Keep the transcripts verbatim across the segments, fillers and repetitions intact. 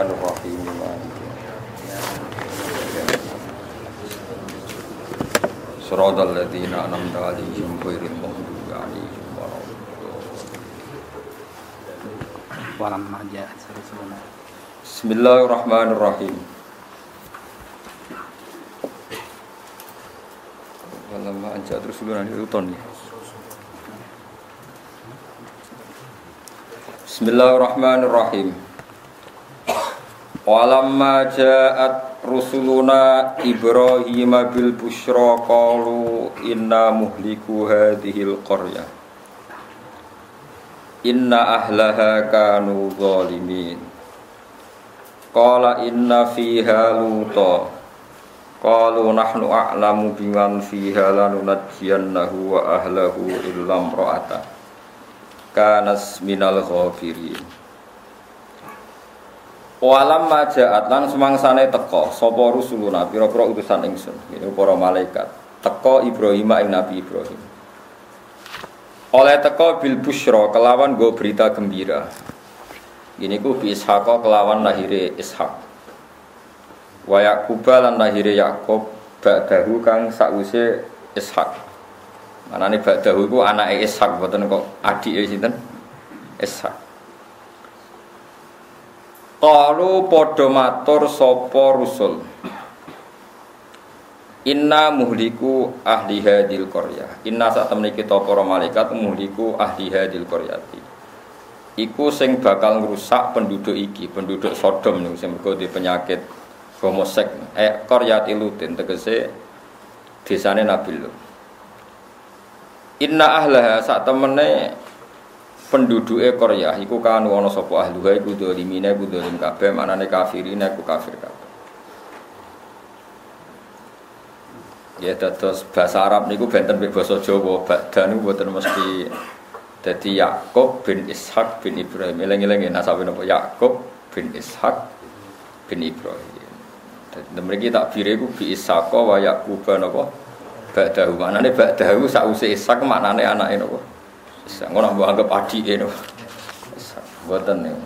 Bismillahirrahmanirrahim. Shiratal ladzina an'amta 'alaihim ghairil maghdubi 'alaihim waladdallin. Bismillahirrahmanirrahim. Walamma anja terus dulu nanti uton ya. Bismillahirrahmanirrahim. Walamma ja'at rusuluna Ibrahim bil busyra qalu inna muhliku hadhil qaryah inna ahlaha kanu zalimin. Qala inna fiha luta qalu nahnu a'lamu biman fiha lanunajjiyannahu wa ahlahu illa imra'ata kanas minal ghafirin. Walam majaat lan semangsane teka sapa rusuluna pira-pira utusan ingsun niku para malaikat teka Ibrahim ing Nabi Ibrahim oleh teka bil busyra kelawan go berita gembira ini ku bi Ishaq kelawan lahire Ishaq wa Yaqub lan lahire Yaqub ba'dahu kang sakwise Ishaq manane ba'dahu iku anake Ishaq mboten kok adike sinten Ishaq. Qalu padha matur sapa rusul inna muhliku ahli hadil qaryah inna sak temene kita para malaikat muhliku ahli hadil qaryati iku sing bakal ngrusak penduduk iki penduduk Sodom niku sing mergo di penyakit homosek eh qaryati Lutin tegese desane Nabi Lut inna ahlaha sak temene penduduke Korea iku kan ana sapa ahluha iku dolimine iku dolim kabeh manane kafirine iku kafir kabeh. Ya dados basa Arab niku benten mek basa Jawa badhan niku mboten mesti dadi Yaqub bin Ishaq bin Ibrahim. Eling-eling nasabe napa Yaqub bin Ishaq bin Ibrahim. Dadi mriki takbire iku bi Ishaq wa Yaqub napa ba'dahu manane ba'dahu sakwise Ishaq maknane anake napa bisa ngono mbok anggap adike no. Mboten niku.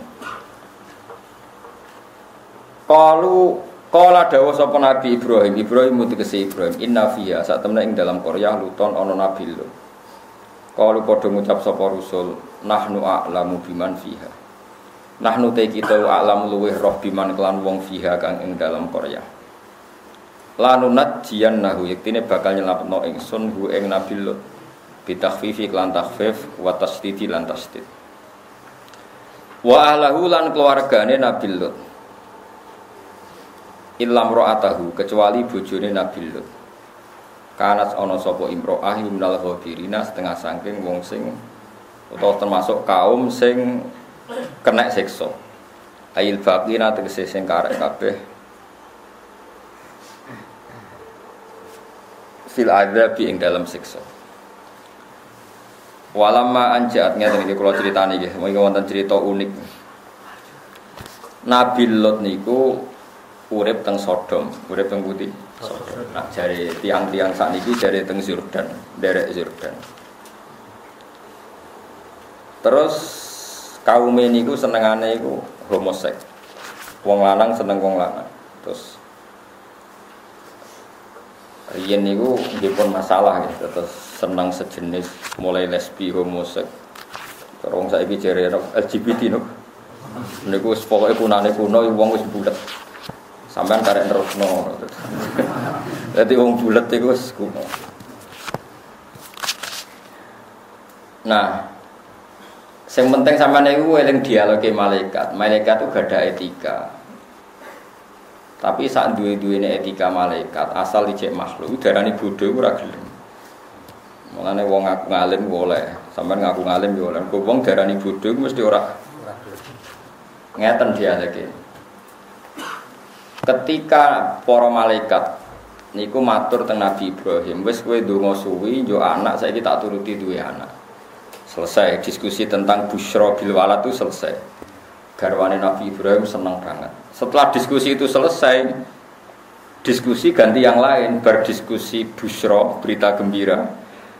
Qalu qala dawuh sapa Nabi Ibrahim, Ibrahim mutegese Ibrahim, inna fiha sak temene ing dalam Korea luton ana nabi lho. Qalu padha ngucap sapa rusul, nahnu a'lamu biman fiha. Nahnu te kita a'lamu luweh roh biman kelan wong fiha kang ing dalam Korea. Lanunat jiyannahu yektine bakal nyelapno ingsun hu ing nabi lho. Bitakhfifi lan takhfif wa tasdidi lan tasdid wa ahlahu lan keluargane Nabi Lut illam ra'atahu kecuali bojone Nabi Lut kanat ana sapa imro'ah minal ghabirina setengah saking wong sing utawa termasuk kaum sing kena siksa ail baqina tegese sing karek kabeh fil adzabi ing dalam siksa. Walamma anjat ngeten iki kula critani nggih, mengki wonten cerita unik. Nabi Lot niku urip teng Sodom, urip teng pundi? Sodom. Nah, jare tiang-tiang sakniki jare teng Yordan, derek Yordan. Terus kaum niku senengane iku homoseks. Wong lanang seneng wong lanang. Terus riyen niku dipun masalah gitu, terus senang sejenis mulai lesbi homoseks. Terus saiki jere L G B T no. Niku wis pokoke punane kuno wong wis bulet. Sampeyan karek nerusno. Dadi wong bulet iku wis kuno. Nah, sing penting sampeyan niku eling dialoge malaikat. Malaikat itu gak ada etika. Tapi saat duwe-duwene etika malaikat asal dicek makhluk darani bodho ora gelem. Mulane wong ngaku ngalim boleh, sampean ngaku ngalim yo oleh. Kok wong darani bodho mesti ora ngeten dia lagi. Ketika para malaikat niku matur teng Nabi Ibrahim, wis kowe ndonga suwi yo anak saiki tak turuti duwe anak. Selesai diskusi tentang busyra bil walad itu selesai. Garwane Nabi Ibrahim senang banget. Setelah diskusi itu selesai, diskusi ganti yang lain, berdiskusi busyra, berita gembira,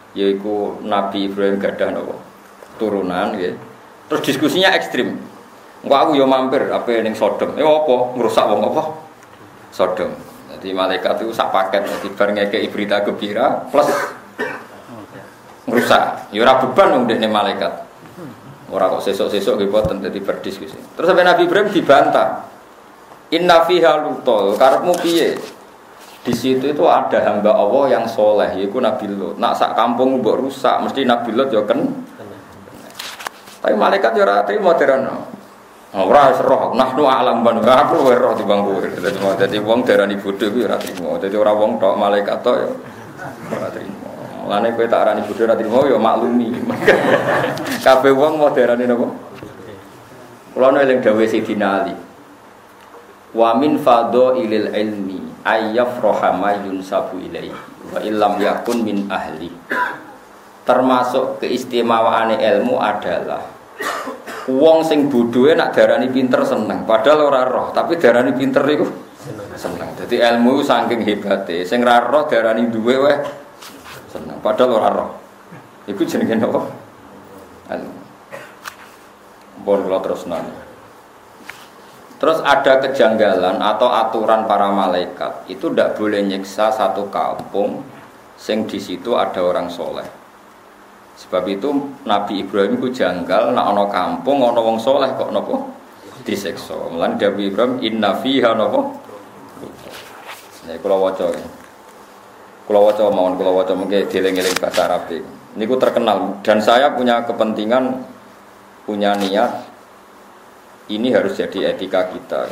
yaitu Nabi Ibrahim gadah nopo turunan, ya. Terus diskusinya ekstrim. Engko aku yo mampir ape ning Sodom. Eh apa? Ngrusak wong apa? Sodom. Jadi malaikat itu sak paket, jadi bar ngekeki berita gembira plus ngrusak. Ya ora beban wong dekne malaikat. Ora kok sesuk-sesuk nggih boten dadi berdiskusi. Terus sampai Nabi Ibrahim dibantah. Inna fiha lutul, karepmu piye? Di situ itu ada hamba Allah yang soleh, yaitu Nabi Lot. Nak sak kampung mbok rusak, mesti Nabi Lot yo ken. Tapi malaikat yo ora trimo derana. Ora roh, nahnu alam ban aku luwih roh timbang kowe. Dadi wong darani bodho kuwi ora trimo. Dadi ora wong tok malaikat tok yo ora trimo. Mulane kowe tak arani bodho ora trimo yo maklumi. Kabeh wong mau darani napa? Kula nu eling dawuh Sayyidina Ali. Wa min fadhailil ilmi ayyafraha ma yunsabu ilaihi wa illam yakun min ahli. Termasuk keistimewaane ilmu adalah wong sing bodhoe nak darani pinter seneng, padahal ora roh, tapi darani pinter iku seneng. Dadi ilmu saking hebate, sing ra roh darani duwe wae seneng, padahal ora roh. Iku jenenge napa? Ilmu. Bon kula terusnan. Terus ada kejanggalan atau aturan para malaikat, itu ndak boleh nyiksa satu kampung sing di situ ada orang soleh. Sebab itu Nabi Ibrahim itu janggal, nak ana kampung ana wong soleh kok napa disiksa. Mulane Nabi Ibrahim inna fiha napa. Nek kula waca. Kula waca mawon kula waca mengke dieling-eling bahasa Arab. Niku terkenal dan saya punya kepentingan punya niat ini harus jadi etika kita.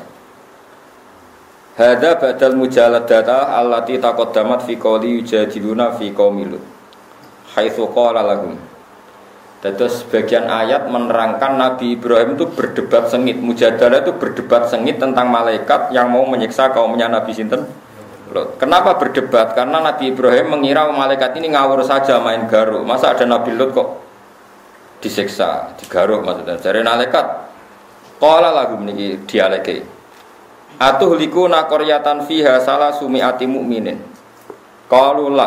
Hadza badal mujaladata allati taqaddamat fi qouli yujadiluna fi qaumil haitsu qala lahum. Terus sebagian ayat menerangkan Nabi Ibrahim itu berdebat sengit. Mujadalah itu berdebat sengit tentang malaikat yang mau menyiksa kaumnya Nabi sinten. Loh, kenapa berdebat? Karena Nabi Ibrahim mengira malaikat ini ngawur saja main garuk. Masa ada Nabi Lut kok disiksa, digaruk maksudnya. Dari malaikat qala lahum niki dialeke. Atuhlikuna qaryatan fiha salasumi'ati mu'minin. Qalu la.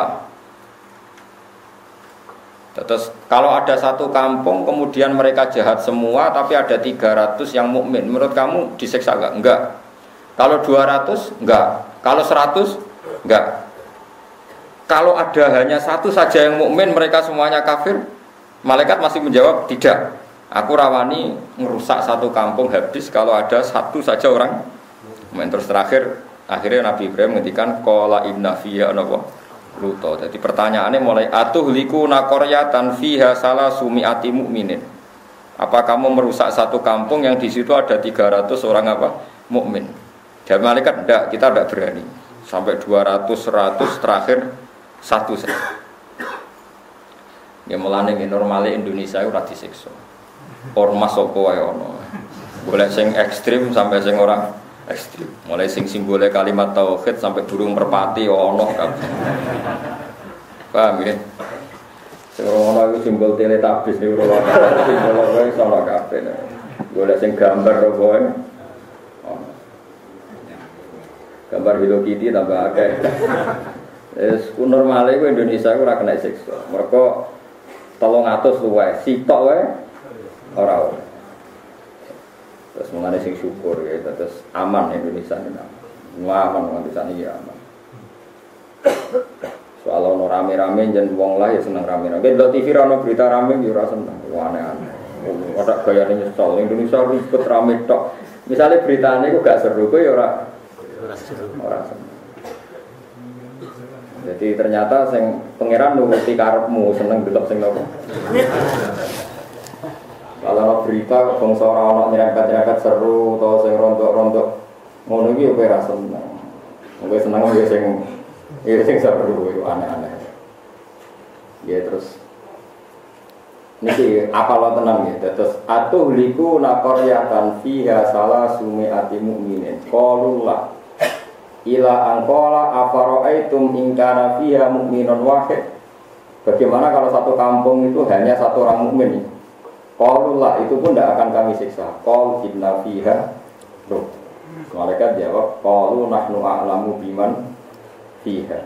Terus kalau ada satu kampung kemudian mereka jahat semua tapi ada tiga ratus yang mukmin, menurut kamu disiksa enggak? Enggak. Kalau dua ratus enggak. Kalau seratus enggak. Kalau ada hanya satu saja yang mukmin mereka semuanya kafir, malaikat masih menjawab tidak. Aku rawani merusak satu kampung habis kalau ada satu saja orang mukmin. Terus terakhir akhirnya Nabi Ibrahim menghentikan qala inna fiha napa Luto. Jadi pertanyaannya mulai atuhliku naqaryatan fiha salasumi'ati mu'minin. Apa kamu merusak satu kampung yang di situ ada tiga ratus orang apa? Mukmin. Dan malaikat enggak, kita enggak berani. Sampai dua ratus, seratus terakhir satu saja. Ya mulane normale Indonesia ora disiksa. Ormas apa wae ono. Boleh sing ekstrim sampai sing ora ekstrim. Mulai sing simbole kalimat tauhid sampai burung merpati ono kabeh. Paham ya? Sing ono iku simbol teletabis niku ora simbol wae sono kabeh. Golek sing gambar wae. Gambar Hello Kitty tambah akeh. Wis normale iku Indonesia ora kena siksa. Mergo telung atus luwih, sitok wae ora ora. Terus mengenai sing syukur ya, terus aman Indonesia ini aman, aman nganti saat ini aman. Soal ono rame-rame jen wong lah ya seneng rame-rame. Kalau T V ono berita rame ya rasa seneng, aneh-aneh. Ada gaya nyesal Indonesia ribet rame tok. Misalnya beritanya itu gak seru, kok ya ora ora seneng. Jadi ternyata sing pangeran nuruti karepmu seneng delok sing nopo. Kalau berita bangsa orang nyerempet-nyerempet seru atau sing rontok-rontok ngono iki yo ora seneng. Wong seneng yo sing yo sing seru yo aneh-aneh. Ya terus niki apal tenan nggih. Terus atuhliku naqaryatan fiha salasumi'ati mu'minin. Qalullah ila anqala afara'aitum in kana fiha mu'minun wahid. Bagaimana kalau satu kampung itu hanya satu orang mukmin? Qaulullah itu pun tidak akan kami siksa. Qaul inna fiha ruh. Malaikat jawab qaulu nahnu a'lamu biman fiha.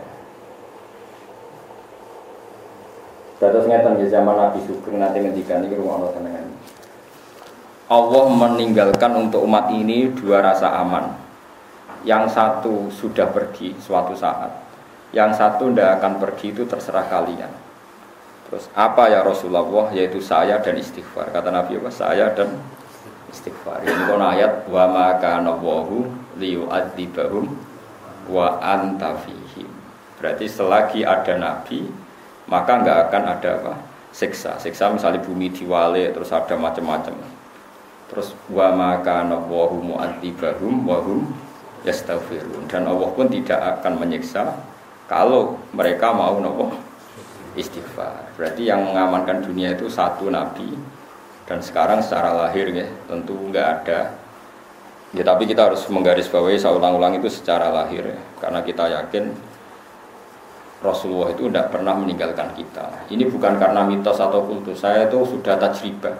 Terus ngeten di zaman Nabi Sugeng nanti ngendikan iki rumono senengan. Allah meninggalkan untuk umat ini dua rasa aman. Yang satu sudah pergi suatu saat, yang satu tidak akan pergi itu terserah kalian. Terus apa ya Rasulullah? Yaitu saya dan istighfar. Kata Nabi apa? Saya dan istighfar. Ini kon ayat wa ma kana Allahu liyu'adzibahum wa anta fihim. Berarti selagi ada Nabi, maka enggak akan ada apa? Siksa. Siksa misalnya bumi diwale terus ada macam-macam. Terus wa ma kana Allahu mu'adzibahum wa hum yastaghfirun. Dan Allah pun tidak akan menyiksa kalau mereka mau nopo istighfar. Berarti yang mengamankan dunia itu satu Nabi. Dan sekarang secara lahir ya, tentu enggak ada. Ya tapi kita harus menggarisbawahi saya ulang-ulang itu secara lahir ya. Karena kita yakin Rasulullah itu tidak pernah meninggalkan kita. Ini bukan karena mitos atau kultus. Saya itu sudah tajribah.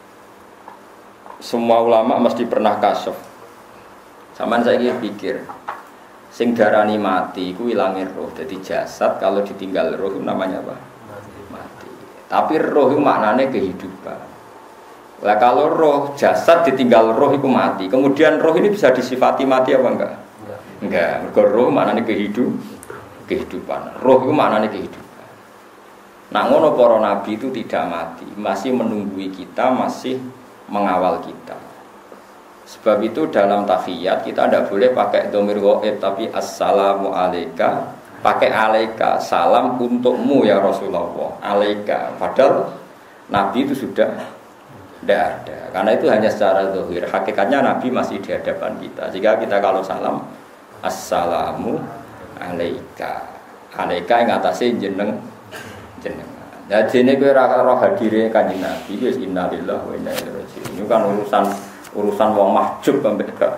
Semua ulama mesti pernah kasyaf. Saman saya pikir sing darani mati iku ilange roh. Jadi jasad kalau ditinggal roh itu namanya apa? Mati. Tapi roh itu maknanya kehidupan. Lah kalau roh jasad ditinggal roh itu mati. Kemudian roh ini bisa disifati mati apa enggak? Enggak. Enggak. Mergo roh maknanya kehidup, kehidupan. Roh itu maknanya kehidupan. Nah ngono para nabi itu tidak mati, masih menunggui kita, masih mengawal kita. Sebab itu dalam tahiyat kita tidak boleh pakai dhamir ghaib tapi assalamu alayka, pakai alayka, salam untukmu ya Rasulullah. Alayka. Padahal nabi itu sudah tidak ada, karena itu hanya secara zahir. Hakikatnya Nabi masih di hadapan kita. Jika kita kalau salam, assalamu alaika, alaika yang atasnya jeneng jeneng. Jadi ini kira roh hadirnya kanjeng Nabi, yes innalillah wa inna ilaihi raji'un. Ini kan urusan urusan wong mahjub ambek.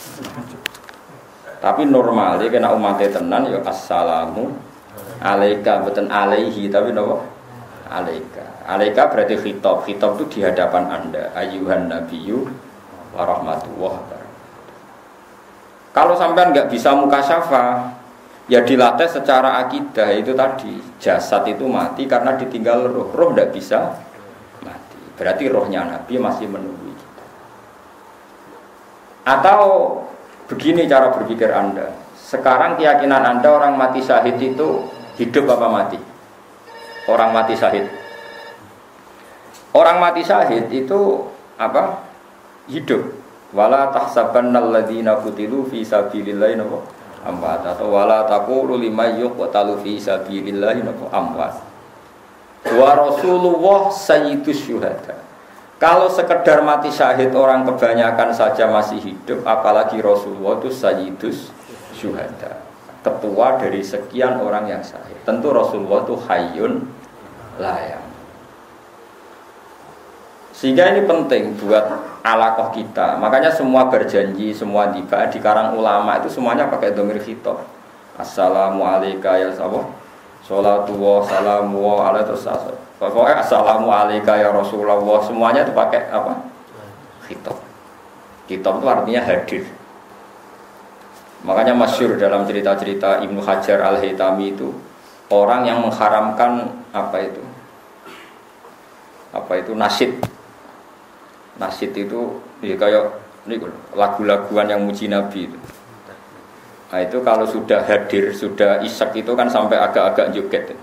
Tapi normalnya kena umatnya tenan, ya assalamu alaika, bukan alaihi, tapi apa? Alaika. Alaika berarti khitab. Khitab itu di hadapan Anda. Ayyuhan nabiyyu wa rahmatullah. Kalau sampean enggak bisa mukasyafah, ya dilatih secara akidah itu tadi. Jasad itu mati karena ditinggal roh. Roh enggak bisa mati. Berarti rohnya Nabi masih menunggu kita. Atau begini cara berpikir Anda. Sekarang keyakinan Anda orang mati syahid itu hidup apa mati? Orang mati syahid. Orang mati syahid itu apa? Hidup. Wala tahsabannal ladzina qutilu fi sabilillahi amwat atau wala taqulu liman yuqtalu fi sabilillahi amwat. Wa Rasulullah sayyidus syuhada. Kalau sekedar mati syahid orang kebanyakan saja masih hidup, apalagi Rasulullah itu sayyidus syuhada. Ketua dari sekian orang yang syahid. Tentu Rasulullah itu hayyun layam. Sehingga ini penting buat alaqah kita. Makanya semua berjanji, semua tiba di karang ulama itu semuanya pakai dhamir khitab. Assalamu alayka ya sahabat. Sholatu wa salamu wa ala terus. Pokoknya assalamu alayka ya Rasulullah. Semuanya itu pakai apa? Khitab. Khitab itu artinya hadir. Makanya masyhur dalam cerita-cerita Ibnu Hajar Al-Haytami itu orang yang mengharamkan apa itu? Apa itu nasyid? Nasyid itu ya kayak ini lagu-laguan yang muji Nabi itu. Nah itu kalau sudah hadir, sudah isak itu kan sampai agak-agak joget.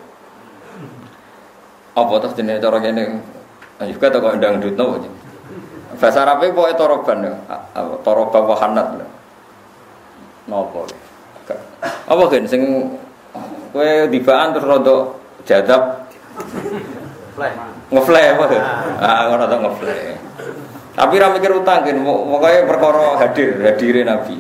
Apa terus jenis cara ini? Nah juga tak kau ndang dut no. Bahasa Arabnya pokoknya toroban ya, toroba wahanat. Nopo. Apa kan? Sing kue dibaan terus rodok jadab. Ngeflay apa? Ah ngono to ngeflay. Tapi ra mikir utang kan, pokoke perkara hadir, hadire Nabi.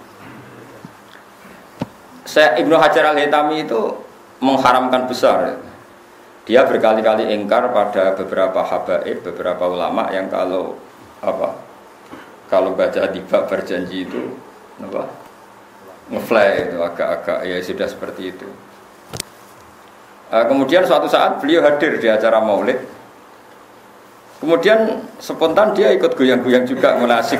Syekh Ibnu Hajar Al-Haytami itu mengharamkan besar. Dia berkali-kali ingkar pada beberapa habaib, beberapa ulama yang kalau apa? Kalau baca tiba berjanji itu apa? Ngeflay itu agak-agak ya sudah seperti itu. Kemudian suatu saat beliau hadir di acara Maulid. Kemudian spontan dia ikut goyang-goyang juga menasik.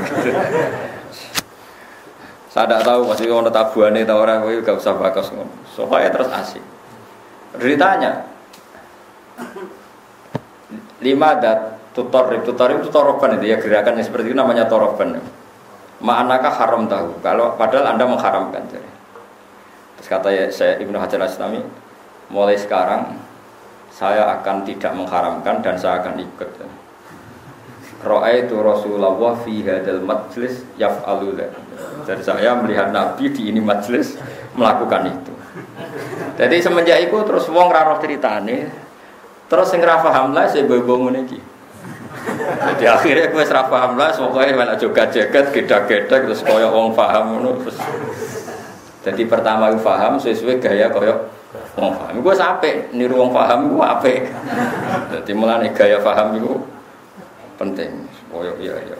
Saya tidak tahu pasti orang tabuannya atau orang itu gak usah bakas. Soalnya terus asik. Ditanya, lima dat tutorib, tutorib itu toroban itu ya gerakan yang seperti itu namanya toroban. Ma'anaka haram tahu. Kalau padahal Anda mengharamkan. Jadi. Terus kata ya, saya Ibnu Hajar Al-Asqalani, mulai sekarang saya akan tidak mengharamkan dan saya akan ikut. Ra'aitu Rasulullah fi hadzal majlis yaf'alu. Jadi saya melihat Nabi di ini majlis melakukan itu. Jadi semenjak itu terus wong ra roh ceritane. Terus sing ra paham lah saya bobo ngene iki. Jadi akhirnya gue serah paham lah, pokoknya malah joget-joget, gedak-gedak, terus koyok wong paham terus. Jadi pertama gue paham, sesuai gaya koyok wong paham. Gue sampai niru wong paham gue apa? Jadi mulai gaya paham itu penting. Koyok iya iya.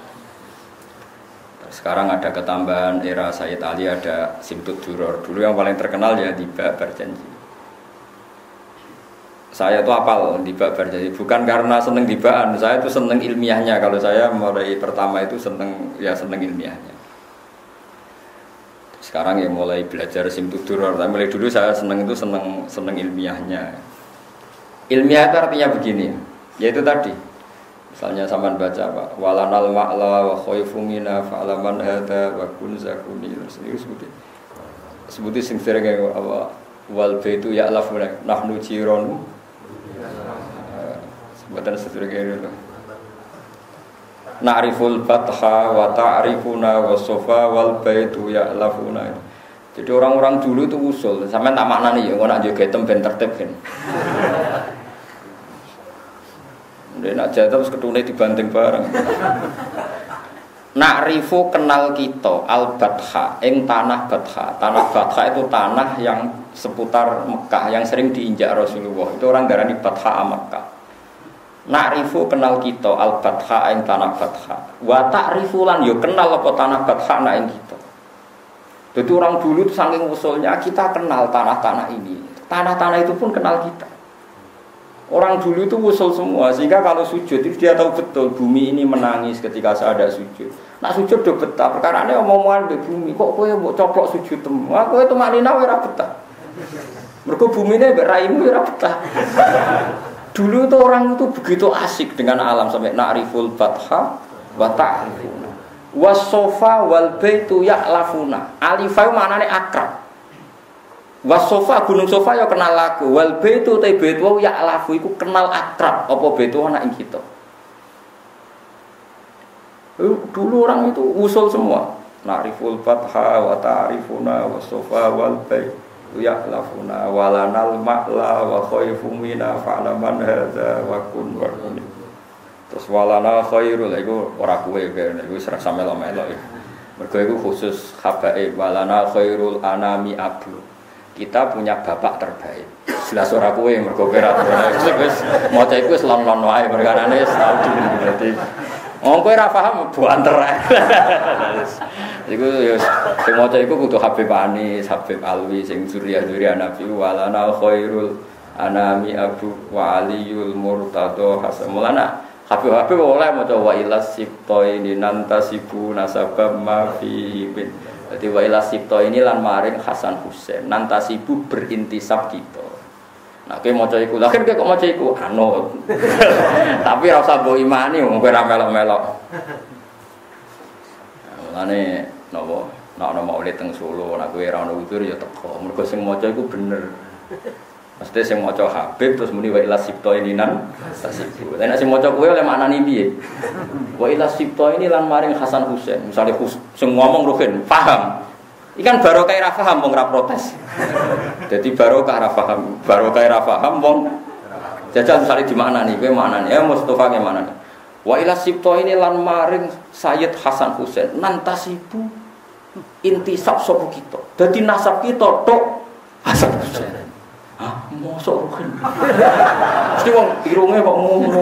Sekarang ada ketambahan era Sayyid Ali, ada Simtud Duror. Dulu yang paling terkenal ya Tiba Berjanji. Saya tuh apal Tiba Berjanji, bukan karena seneng tibaan, saya tuh seneng ilmiahnya. Kalau saya mulai pertama itu seneng ya seneng ilmiahnya. Sekarang ya mulai belajar Simtud Duror. Tapi mulai dulu saya seneng itu seneng seneng ilmiahnya. Ilmiah itu artinya begini, yaitu tadi. Misalnya sampean baca apa? Walanal ma'la wa khaifu mina fa'laman hada wa kun zakuni. Terus ini sebutin. Sebutin sing sering apa? Wal baitu ya'lafuna nahnu jironu. Sebutan sering itu. Na'riful fatha wa ta'rifuna wa sofa wal baitu ya'lafuna. Jadi orang-orang dulu itu usul. Sampean tak maknani ya, ngono nak joget ben tertib kan. Dia nak jatuh terus ketune dibanting bareng. Na'rifu kenal kita al-Batha, ing tanah Batha. Tanah Batha itu tanah yang seputar Mekah yang sering diinjak Rasulullah. Itu orang darani Batha Mekah. Na'rifu kenal kita al-Batha ing tanah Batha. Wa ta'rifu lan yo kenal apa tanah Batha na ing kita. Jadi orang dulu itu saking usulnya kita kenal tanah-tanah ini. Tanah-tanah itu pun kenal kita. Orang dulu itu usul semua, sehingga kalau sujud itu dia tahu betul bumi ini menangis ketika saya ada sujud. Nak sujud do betah, perkara ini omong-omongan di bumi, kok kowe mbok coplok sujud temu. Wah kowe tumaknina ora betah. Mergo bumine mbek raimu ora betah. Dulu itu orang itu begitu asik dengan alam sampai na'riful batha wa ta'rifuna. Was-sofa wal baitu ya'lafuna. Alifai maknane akrab. Wasofa gunung sofa ya kenal lagu, wal baitu te baitu ya lafu iku kenal akrab apa baitu anak ing kita. Dulu orang itu usul semua. Na'riful fatha wa ta'rifuna wasofa wal baitu ya lafuna walanal ma'la wa khaifu mina fa'laman hadza wa kun wa kun. Terus walana khairul iku ora kuwe kene iku ora samelo-melo. Mergo iku khusus habae walana khairul anami abu. Kita punya bapak terbaik. Jelas ora kowe mergo ora wis maca iku wis lon-lon wae perkarane tau dadi. Wong kowe ora paham buanter. Iku ya sing maca iku kudu Habib Anis, Habib Alwi sing zuriya-zuriya Nabi walana khairul anami abu wa aliyul murtado hasan. Mulana Habib-habib oleh maca wa ilas sibtaini nantasibu nasabam ma fi bin. Jadi wa ila sibto ini lan maring Hasan Husain nantasibu berintisab kita. Nah kowe maca iku, lha kok maca iku anut. Tapi ora usah mbok imani wong kowe ora melok-melok. Mulane napa nek ana maulid teng Solo, nek kowe ora ono udzur ya teko. Mergo sing maca iku bener. Mesti sing maca Habib terus muni wa ila sibto ini nan tasibu. Lah nek sing maca kowe oleh maknane piye? Wa ila sibto ini lan maring Hasan Husain. Misale sing ngomong Ruhin paham. Ikan barokah ra paham wong ra protes. Dadi barokah ra paham, barokah ra paham wong jajal misale dimaknani kowe maknane ya Mustofa ke maknane. Wa ila sibto ini lan maring Sayyid Hasan Husain nantasibu intisab sapa kita. Dadi nasab kita tok Hasan Husain. Hah, mosok Ruhin. Mesti wong irunge kok ngono.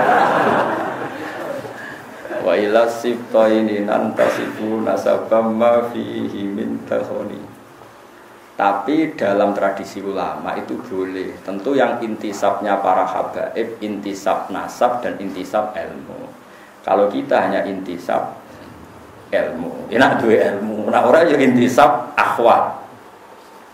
Wa ila sibtaini nantasibu nasabam ma fihi min takhoni. Tapi dalam tradisi ulama itu boleh. Tentu yang intisabnya para habaib, intisab nasab dan intisab ilmu. Kalau kita hanya intisab ilmu, enak dua ilmu. Nah orang yang intisab akhwat.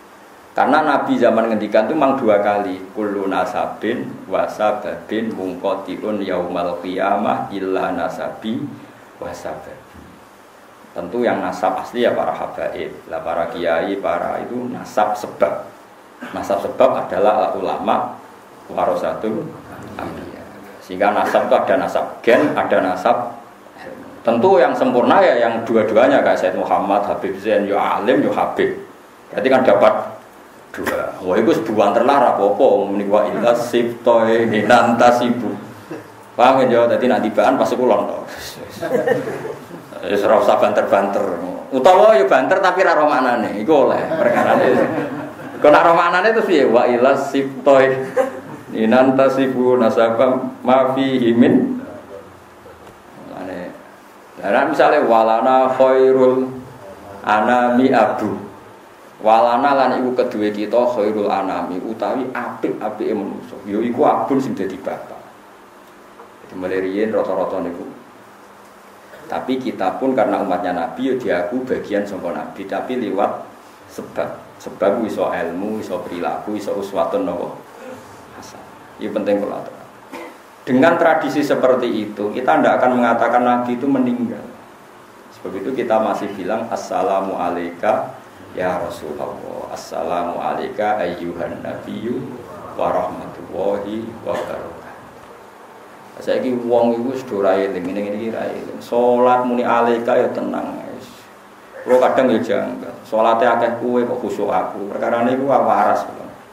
Karena Nabi zaman ngendikan itu memang dua kali, kullu nasabin wasababin mungqatiun yaumal qiyamah illa nasabi wasababi. Tentu yang nasab asli ya para habaib, lah para kiai, para itu nasab sebab. Nasab sebab adalah ulama warasatul anbiya. Sehingga nasab itu ada nasab gen, ada nasab. Tentu yang sempurna ya yang dua-duanya kayak Sayyid Muhammad, Habib Zain, yo alim, yo habib. Berarti kan dapat dua. Wah itu sebuah terlarang apa-apa menikwa illa sibtoy ninantasibu. Paham ya? Jadi nanti bahan pas kulon toh. Ya ora usah banter-banter. Utawa ya banter tapi ra ro maknane. Iku oleh perkarane. Kok nek ro maknane terus piye? Wa illa sibtoy ninantasibu nasaba ma fihi min. Ane. Lah misale walana khairul anami abu. Walana lan iku kedue kita khairul anami utawi apik-apike manusa. Ya iku abun sing dadi bapak. Dadi meleriyen rata-rata niku. Tapi kita pun karena umatnya Nabi ya diaku bagian saka Nabi tapi liwat sebab. Sebab iso ilmu, iso perilaku, iso uswatun napa hasan. Ini penting kula aturaken. Dengan tradisi seperti itu, kita tidak akan mengatakan Nabi itu meninggal. Sebab itu kita masih bilang assalamu alayka ya Rasulullah, assalamu alayka ayyuhan nabiyyu wa rahmatullahi wa barakatuh. Saiki wong iku wis do ra eling ngene iki ra eling. Salat muni alayka ya tenang wis. Kulo kadang ya janggal. Salate akeh kowe kok khusyuk aku. Perkarane iku waras.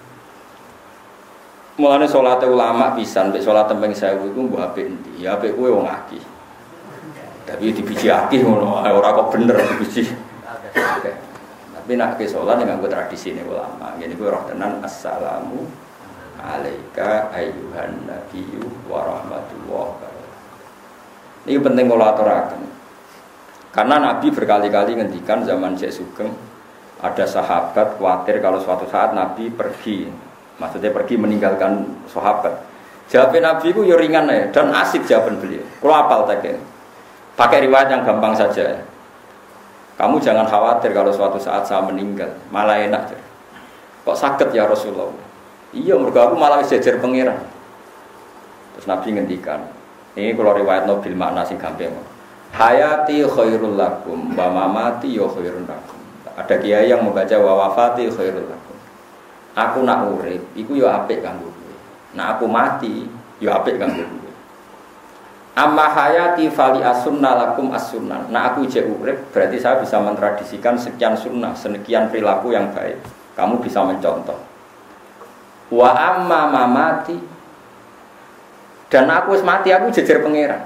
Mulane salate ulama pisan mek salat tembeng sewu iku mbok apik endi? Ya apik kowe wong akeh. Tapi dibiji akeh ngono ora kok bener dibiji. Tapi nak ke sholat dengan tradisi ini ulama. Jadi gue roh tenan assalamu alayka ayyuhan nabiyyu wa rahmatullahi wa barakatuh. Ini penting kalau aturaken. Karena Nabi berkali-kali ngendikan zaman Syekh Sugeng ada sahabat khawatir kalau suatu saat Nabi pergi, maksudnya pergi meninggalkan sahabat. Jawaban Nabi itu ya ringan ya dan asik jawaban beliau. Kalau apal tak pakai riwayat yang gampang saja. Kamu jangan khawatir kalau suatu saat saya meninggal, malah enak. Kok sakit ya Rasulullah? Iya, mergo aku malah wis jejer pangeran. Terus Nabi ngendikan, ini kalau riwayat Nabil makna sing gampang. Hayati khairul lakum, wa mamati ya khairun lakum. Ada kiai yang membaca wa wafati khairul lakum. Aku nak urip, iku ya apik kanggo kowe. Nah aku mati, ya apik kanggo kowe. Amma hayati fali as-sunnah lakum as-sunnah. Nah aku jek urip berarti saya bisa mentradisikan sekian sunnah, sekian perilaku yang baik. Kamu bisa mencontoh. Wa amma mamati. Dan aku wis mati aku jejer pangeran.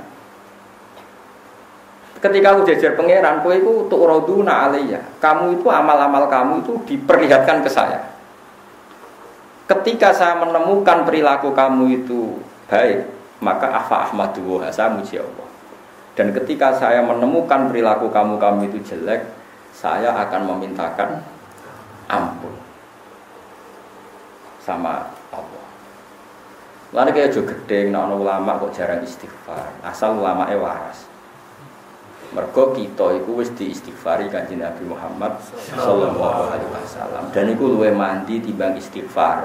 Ketika aku jejer pangeran, kowe iku tu'raduna alayya. Kamu itu amal-amal kamu itu diperlihatkan ke saya. Ketika saya menemukan perilaku kamu itu baik, maka afa ahmadu wa saya muji Allah. Dan ketika saya menemukan perilaku kamu-kamu itu jelek, saya akan memintakan ampun sama Allah. Lalu kayak juga gede, nah ulama kok jarang istighfar. Asal ulamae waras. Mergo kita iku wis diistighfari Kanjeng Nabi Muhammad sallallahu alaihi wasallam. Dan iku luwih mandi timbang istighfar.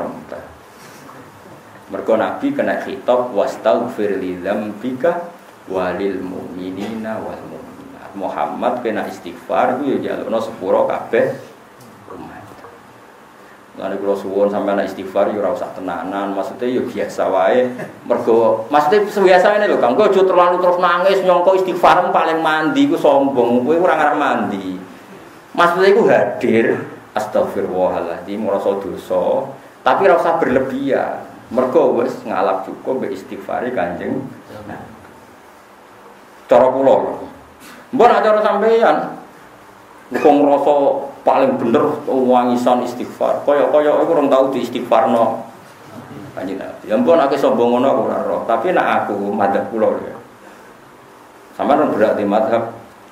Mergo Nabi kena khitab wastaghfir li dzambika walil mu'minina wal mu'minat. Muhammad kena istighfar ku ya jalukno sepuro kabeh umat. Lan kula suwun sampeyan istighfar ya ora usah tenanan, maksudnya ya biasa wae. Mergo maksudnya biasa ngene lho, Kang, kowe aja terlalu terus nangis nyongko istighfar paling mandi ku sombong, kowe ora ngarep mandi. Maksudnya iku hadir astagfirullahaladzim merasa dosa, tapi ora usah berlebihan. Mergo wis ngalap cukup mbek istighfari Kanjeng. Nah. Cara kula. Mbok nek cara sampeyan kok ngrasa paling bener wangisan istighfar. Kaya-kaya iku ora tau diistighfarno Kanjeng Nabi. Ya mbok nek sombong ngono ora roh, tapi nek aku madzhab kula ya. Sampeyan berarti madzhab.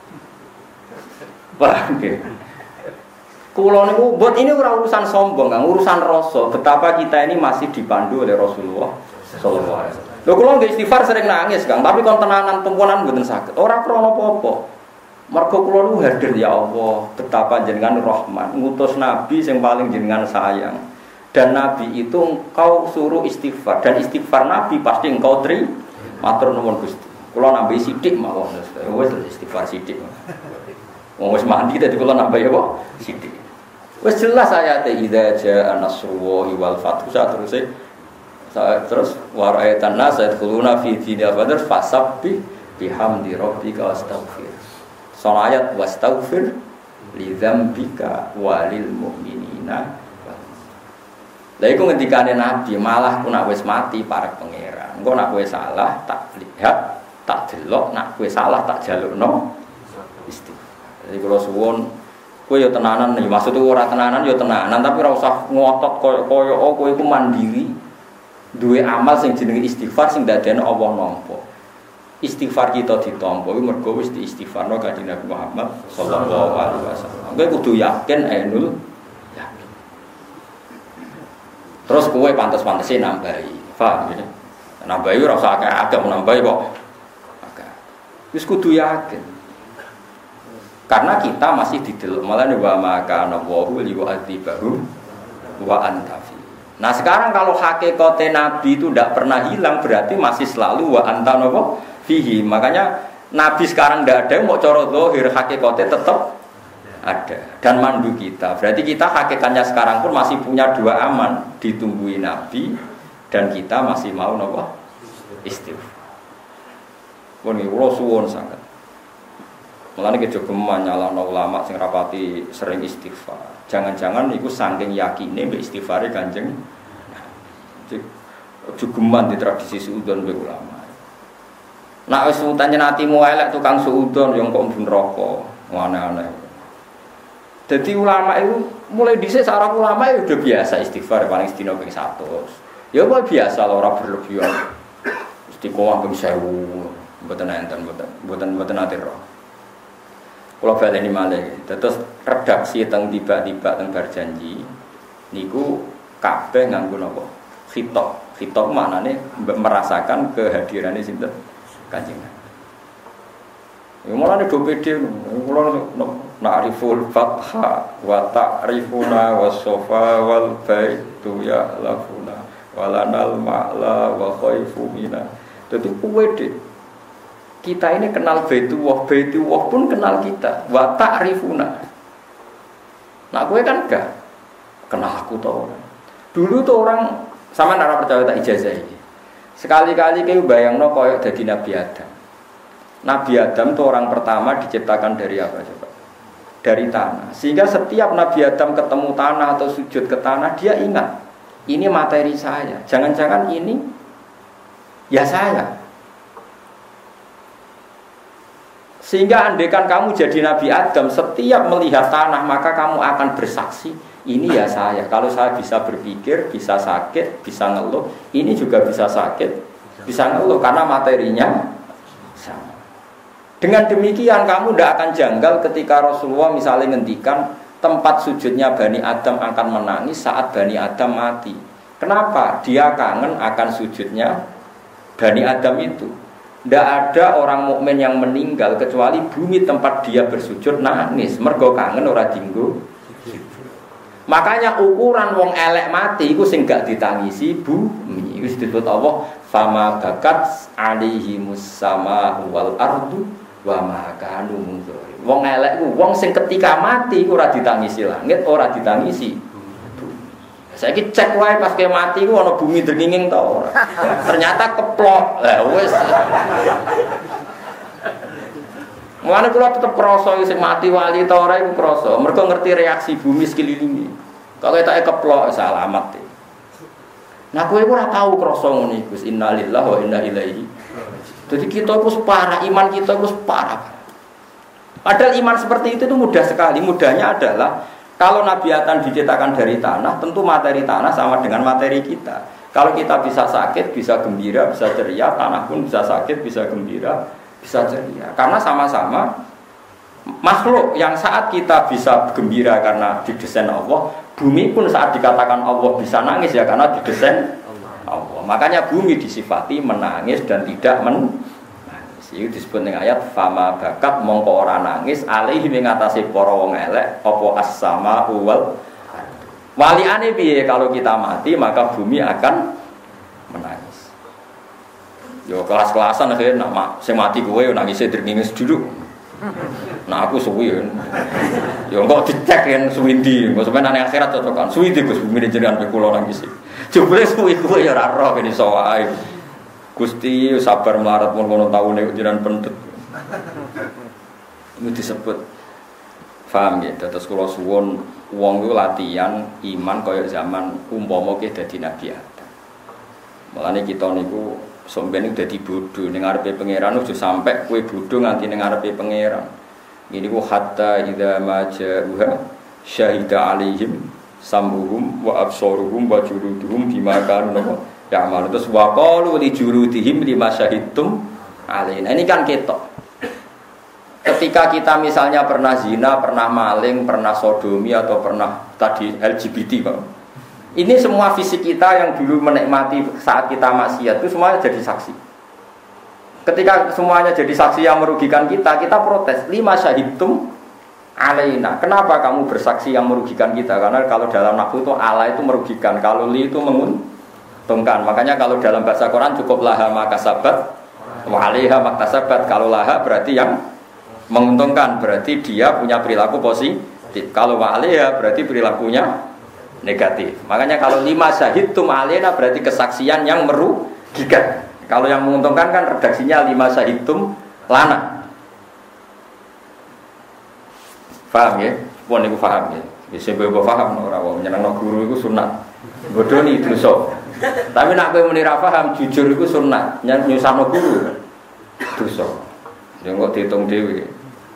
Wah, nggih. Kulo niku buat ini ora urusan sombong, Kang, urusan rasa. Betapa kita ini masih dipandu oleh Rasulullah sallallahu alaihi wasallam. Lho kulo nggih istighfar sering nangis, Kang, tapi kon tenanan tumpunan mboten saged. Ora krana apa-apa. Mergo kula nu hadir ya Allah, betapa jenengan Rahman, ngutus nabi yang paling jenengan sayang. Dan nabi itu engkau suruh istighfar dan istighfar nabi pasti engkau terima. Matur nuwun Gusti. Kula nambahi sithik mawon wis istighfar sithik. Wong wis mandi dadi kula nambahi apa? Sithik. Wis jelas ayate idza jaa nasrullahi wal fathu sateruse terus waraitan nas yadkhuluna fi dinil badr fasabbih bihamdi rabbika wastaghfir. Soal ayat wastaghfir li dzambika walil mu'minina. Lah iku ngendikane Nabi, malah ku nak wis mati parek pangeran. Engko nak kowe salah tak lihat, tak delok, nak kowe salah tak jalukno istighfar. Jadi kula suwun kowe ya tenanan, ya maksud ora tenanan ya tenanan, tapi ora usah ngotot koyo-koyo oh kowe iku mandiri. Duwe amal sing jenenge istighfar sing dadekno Allah nampa. Istighfar kita ditampa kuwi mergo wis diistighfarno Kanjeng Nabi Muhammad sallallahu alaihi wasallam. Kowe kudu yakin ainul terus kowe pantes-pantese nambahi. Paham ya? Nambahi ora usah akeh-akeh nambahi kok. Akeh. Wis kudu yakin. Karena kita masih didelok malah wa maka nawahu liwa'dzibahu wa anta fi. Nah, sekarang kalau hakikate nabi itu tidak pernah hilang berarti masih selalu wa anta napa fihi. Makanya nabi sekarang tidak ada mau cara zahir hakikate tetap ada dan mandu kita. Berarti kita hakikatnya sekarang pun masih punya dua aman, ditungguin nabi dan kita masih mau napa istighfar. Pun kula suwun sangat. Mulane kejogeman nyalahno ulama sing rapati sering istighfar. Jangan-jangan iku saking yakine mbek istighfare Kanjeng. Jogeman di tradisi suudon mbek ulama. Nek wis utane atimu elek tukang suudon yo kok mlebu neraka. Aneh-aneh. Jadi ulama itu mulai dhisik sarang ulama itu udah biasa istighfar paling sedina ping seratus. Ya kok biasa lho ora berlebihan. Istiqomah ping seribu, mboten enten mboten mboten mboten ate roh. Kula baleni malih. Terus redaksi teng tiba-tiba teng berjanji niku kabeh nganggo napa? Khitab. Khitab maknane merasakan kehadirannya sinten? Kanjeng Nabi. Ya mulane do pede kula na'riful fatha wa ta'rifuna was-safa wal baitu ya lafuna walanal ma'la wa khaifu mina. Dadi pede. Kita ini kenal baitullah, baitullah pun kenal kita. Wa ta'rifuna. Nah, kowe kan enggak kenal aku to orang. Dulu tuh orang sama ora percaya tak ijazah iki. Sekali-kali kowe bayangno koyo dadi Nabi Adam. Nabi Adam itu orang pertama diciptakan dari apa coba? Dari tanah. Sehingga setiap Nabi Adam ketemu tanah atau sujud ke tanah, dia ingat, ini materi saya. Jangan-jangan ini ya saya. Sehingga andaikan kamu jadi Nabi Adam, setiap melihat tanah maka kamu akan bersaksi, ini ya saya. Kalau saya bisa berpikir, bisa sakit, bisa ngeluh, ini juga bisa sakit, bisa ngeluh karena materinya sama. Dengan demikian kamu tidak akan janggal ketika Rasulullah misalnya ngendikan tempat sujudnya Bani Adam akan menangis saat Bani Adam mati. Kenapa? Dia kangen akan sujudnya Bani Adam itu. Tidak ada orang mukmin yang meninggal kecuali bumi tempat dia bersujud nangis. Mergo kangen ora dinggo. Makanya ukuran wong elek mati iku sing gak ditangisi bumi. Iku disebut Allah fama bakat alihimus sama wal ardu wa ma kanu munzur. Wong elek ku wong sing ketika mati ora ditangisi langit, ora ditangisi bumi. Saiki cek wae pas ke mati ku ana bumi drenginging ta ora. Ternyata keplok. Lah wis. Mulane kula tetep krasa sing mati wali ta ora iku krasa. Mergo ngerti reaksi bumi sekelilingi. Kalau ketake keplok salamat. Nah kowe ora tau krasa ngono iku. Innalillahi wa inna ilaihi. Jadi kita itu parah, iman kita itu parah. Padahal iman seperti itu itu mudah sekali. Mudahnya adalah kalau Nabi Adam diciptakan dari tanah, tentu materi tanah sama dengan materi kita. Kalau kita bisa sakit, bisa gembira, bisa ceria, tanah pun bisa sakit, bisa gembira, bisa ceria. Karena sama-sama makhluk yang saat kita bisa gembira karena didesain Allah, bumi pun saat dikatakan Allah bisa nangis ya karena didesain Allah. Makanya bumi disifati menangis dan tidak menangis. Iku disebut ning ayat fama bakat mongko ora nangis alaihi ing atase para wong elek apa as-sama wal waliane piye kalau kita mati maka bumi akan menangis. Yo kelas-kelasan akhirnya nak sing mati kowe nangis dringis dulu. Nah aku suwi. Yo kok dicek yen suwi ndi, engko sampeyan nang akhirat cocokan. Suwi ndi Gus bumi jenengan pe kula nangis. Jebule suwi kowe ya ora roh ben iso wae. Gusti sabar melarat mun kono taune jenengan pendet. Itu disebut paham ya, terus kula suwun wong iku latihan iman kaya zaman umpama ke dadi nabi Adam. Mulane kita niku sampeyan niku dadi bodho ning ngarepe pangeran aja sampe kowe bodho nganti ning ngarepe pangeran. Ini ku hatta idza maja'uha syahida alaihim sam'uhum wa absaruhum wa juluduhum bima kanu ya'malu. Terus wa qalu li juludihim lima syahidtum alaina. Ini kan ketok. Ketika kita misalnya pernah zina, pernah maling, pernah sodomi atau pernah tadi L G B T, Pak. Ini semua fisik kita yang dulu menikmati saat kita maksiat itu semuanya jadi saksi. Ketika semuanya jadi saksi yang merugikan kita, kita protes. Lima syahidtum alaina. Kenapa kamu bersaksi yang merugikan kita? Karena kalau dalam nahwu itu ala itu merugikan, kalau li itu menguntungkan. Makanya kalau dalam bahasa Quran cukup laha makasabat wa alaiha maktasabat. Kalau laha berarti yang menguntungkan, berarti dia punya perilaku positif. Kalau wa alaiha berarti perilakunya negatif. Makanya kalau lima syahidtum alaina berarti kesaksian yang merugikan. Kalau yang menguntungkan kan redaksinya lima syahidtum lana. Paham ya? Pun niku paham ya. Wis mbok paham ora wong nyenengno guru iku sunat. Bodoni dosa. Tapi nek kowe muni ra paham jujur iku sunat. Nyusahno guru dosa. Ya kok diitung dhewe.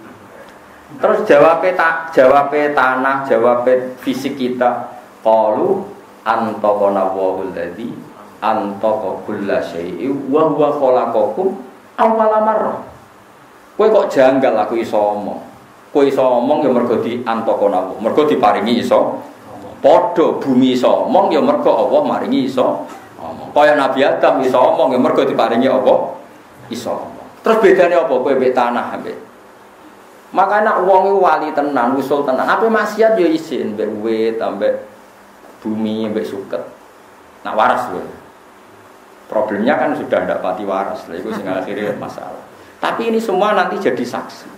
Terus jawabe tak jawabe tanah, jawabe fisik kita. Qalu antaqana wa'ul ladzi antaqa kulla syai'in wa huwa khalaqakum awwala marrah. Kowe kok janggal aku iso omong. Kowe iso omong ya mergo di antaqana wa, mergo diparingi iso. Padha bumi iso omong ya mergo Allah maringi iso omong. Kaya Nabi Adam iso omong ya mergo diparingi apa? Iso omong. Terus bedane apa kowe mbek tanah mbek? Makanya wong iku wali tenan, usul tenan. Ape maksiat ya isin mbek wit, ambek bumi, mbek suket. Nak waras lho. Problemnya kan sudah ndak pati waras, lha iku sing akhirnya masalah. Tapi ini semua nanti jadi saksi.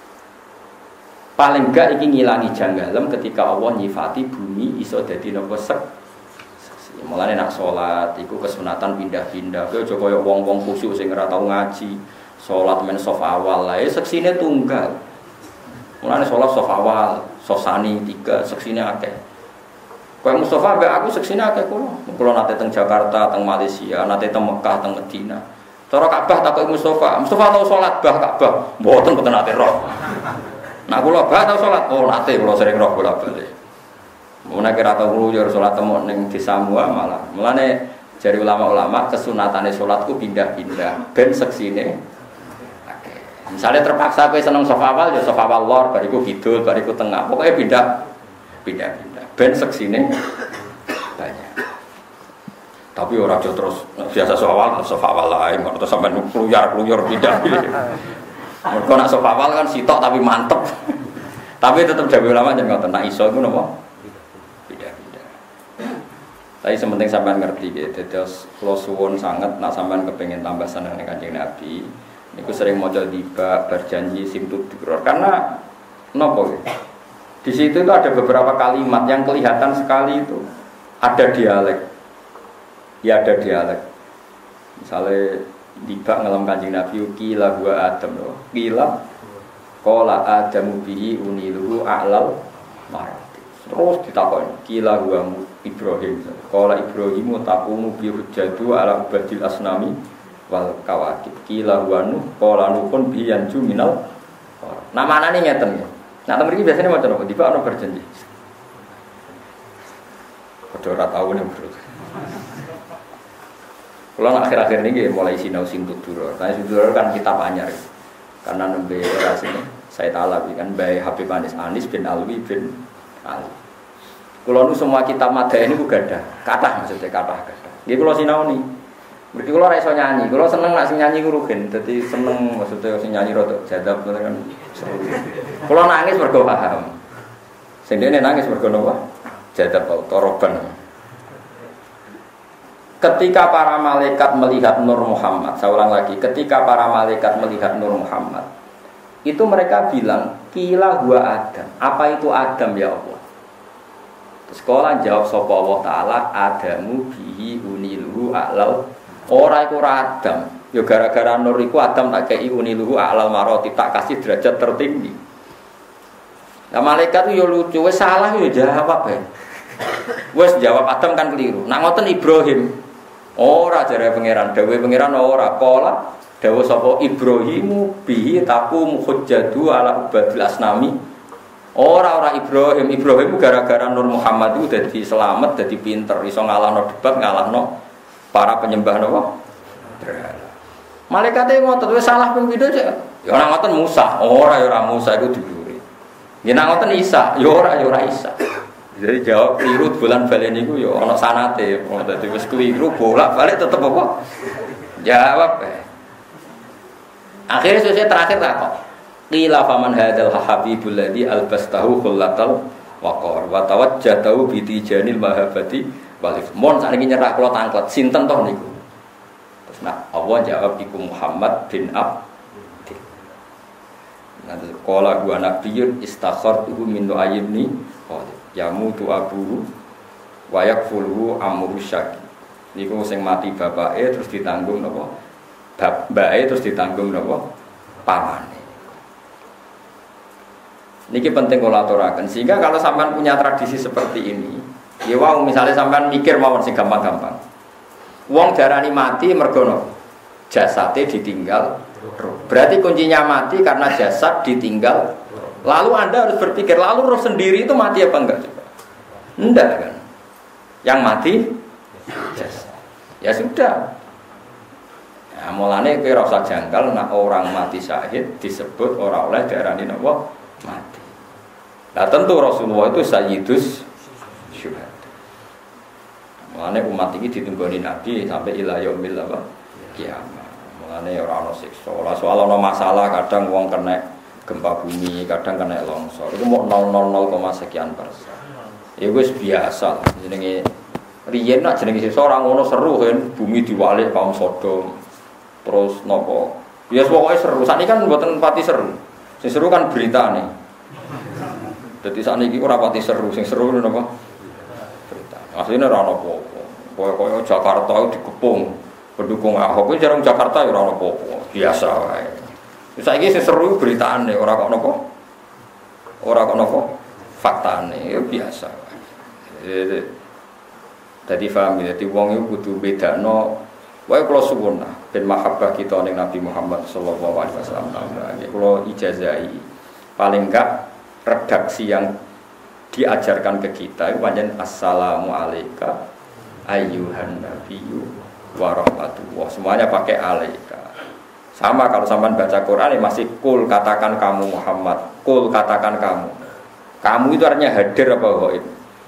Paling enggak iki ngilangi janggalem ketika Allah nyifati bumi iso dadi napa saksi. Mulane nak salat iku kesunatan pindah-pindah. Kowe aja kaya wong-wong khusyuk sing ora tau ngaji, salat men saf awal lae seksine tunggal. Mulane salat saf awal, sosani tiga, seksine akeh. Kaya Mustafa mbek aku seksine akeh kula. Kula nate teng Jakarta, teng Malaysia, nate teng Mekah, teng Madinah. Cara Ka'bah takoki Mustafa, Mustafa tau salat bah Ka'bah. Mboten mboten nate roh. Nah kula bah tau salat, oh nate kula sering roh bola-bali. Mun nek ora tau ngluyur salat temu ning desa mua malah. Mulane jari ulama-ulama kesunatane salatku pindah-pindah ben seksine akeh. Misale terpaksa kowe seneng saf awal ya saf awal lor, bariku kidul, bariku tengah. Pokoke pindah pindah-pindah. Ben seksine banyak. Tapi ora aja terus biasa soal sofa awal lae, terus sampean kluyar-kluyur pindah. Mergo nek sofa awal kan sitok tapi mantep. Tapi tetep jago ulama jangan ngoten, nek iso iku napa? Pindah-pindah. Tapi sementing sampean ngerti nggih, terus kula suwun sanget nek sampean kepengin tambah seneng ning Kanjeng Nabi, niku sering maca tiba berjanji simtud dikror karena napa nggih? Di situ itu ada beberapa kalimat yang kelihatan sekali itu ada dialek. Ya ada dialek. Misalnya tiba ngelam Kanjeng Nabi qila huwa Adam loh. Qila qala Adamu bihi uniluhu a'lal marati. Terus ditakoni qila huwa Ibrahim. Qala Ibrahimu taqumu bi hujjatu ala ubadil asnami wal kawakib. Qila huwa Nuh qala Nuhun bi yanju minal. Nah manane ngeten ya. Nah, teman ini biasanya macam apa? Tiba orang berjanji. Padahal ora tahu nih bro. Kalau akhir-akhir ini mulai sinau sintut dulu. Nah sintut dulu kan kita panjang. Karena nembe era sini saya talabi kan bayi Habib Anis Anis bin Alwi bin Ali. Kalau nu semua kitab madha ini juga ada. Kathah maksudnya kathah kathah. Nggih kula sinau nih. Mergi kula ora iso nyanyi, kula seneng nek sing nyanyi ku rugen. Dadi seneng maksudnya sing nyanyi rada jadab kan seru. Kula nangis mergo paham. Sing dene nangis mergo napa? Jadab toroban. Ketika para malaikat melihat Nur Muhammad, saya ulang lagi, ketika para malaikat melihat Nur Muhammad, itu mereka bilang, "Qila huwa Adam." Apa itu Adam ya Allah? Terus sekolah jawab sapa Allah Ta'ala, "Adamu bihi uniluhu a'lal." Ora iku Adam, ya gara-gara nur iku Adam tak kei uniluhu a'lal maroti, tak kasih derajat tertinggi. Nah malaikat itu ya lucu, wis salah ya jawab ya. Wis jawab Adam kan keliru. Nak ngoten Ibrahim. Ora jare pangeran, dawuhe pangeran ora qala dawuh sapa Ibrahimu bihi taqum hujjatu ala ubadil asnami. Ora ora Ibrahim, Ibrahim gara-gara Nur Muhammad itu dadi selamat, dadi pinter, iso ngalahno debat, ngalahno para penyembah napa? Berhala. Malaikate ngoten wis salah ping pindho ya. Ya ora ngoten Musa, ora ya ora Musa iku dulure. Ya nek ngoten Isa, ya ora ya ora Isa. Jadi jawab keliru bulan balen niku ya ana sanate. Oh dadi wis keliru bolak-balik tetep apa? Jawab. Akhirnya selesai terakhir tak kok. Qila faman hadzal habibul ladzi albastahu khullatal waqar wa tawajjatahu bi tijanil mahabbati walif. Mon sakniki nyerah kula tangklet sinten toh niku. Terus nah Allah jawab iku Muhammad bin Abdillah. Nanti qala huwa nabiyyun istakhartuhu min nu'ayyibni qalib yamutu abuhu wa yakfuluhu amru syaki. Niku sing mati bapake terus ditanggung napa? Mbake terus ditanggung napa? Pamane. Niki penting kula aturaken sehingga kalau sampean punya tradisi seperti ini, ya wau misalnya sampean mikir mawon sing gampang-gampang. Wong darani mati mergo no jasate ditinggal. Berarti kuncinya mati karena jasad ditinggal. Lalu Anda harus berpikir, lalu roh sendiri itu mati apa enggak coba? Enggak kan? Yang mati jasad. Ya sudah. Nah, mulane kowe ora usah janggal nek orang mati syahid disebut ora oleh darani napa mati. Nah tentu Rasulullah itu sayyidus syuhada. Mulane umat ini ditunggoni Nabi sampai ila yaumil kiamat. Mulane ora ana siksa. Ora soal ana masalah kadang wong kena gempa bumi, kadang kena longsor. Itu mau nol nol nol, sekian persen. Ya wis biasa. Jenenge riyen nak jenenge siksa ora ngono seru kan bumi diwalik kaum Sodom. Terus nopo? Ya pokoknya seru. Sakniki kan mboten pati seru. Sing seru kan berita nih. Jadi sakniki ora pati seru, sing seru napa? Berita. Asline ora ono apa-apa. Kaya-kaya Jakarta itu dikepung pendukung Ahok. Kuwi jarang Jakarta ya ora ono apa-apa. Biasa wae. Saiki sing seru beritane ora kok napa? Ora kok napa? Faktane ya biasa wae. Dadi paham ya, dadi wong iku kudu bedakno. Wae kula suwun ben mahabbah kita ning Nabi Muhammad sallallahu alaihi wasallam. Nggih kula ijazahi. Paling enggak redaksi yang diajarkan ke kita itu pancen assalamu alayka ayyuhan nabiyyu wa rahmatullah. Semuanya pakai alaika. Sama kalau sampean baca Quran masih kul katakan kamu Muhammad, kul katakan kamu. Kamu itu artinya hadir apa ghaib?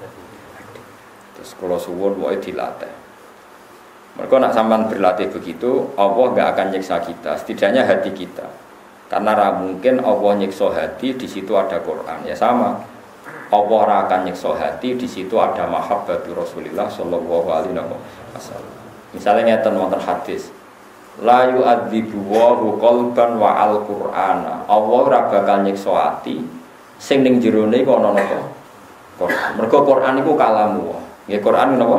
Terus kula suwun wae dilatih. Mereka nak sampean berlatih begitu, Allah enggak akan nyiksa kita, setidaknya hati kita. Karena ra mungkin Allah nyiksa hati di situ ada Quran. Ya sama. Allah ra akan nyiksa hati di situ ada mahabbatu Rasulillah sallallahu alaihi wasallam. Misalnya ngeten wonten hadis, la yu'adzibu wa qalban wa al-Qur'ana. Allah ora bakal nyiksa hati sing ning jerone kok ana napa? Quran. Mergo Quran iku kalamu. Nggih Quran napa?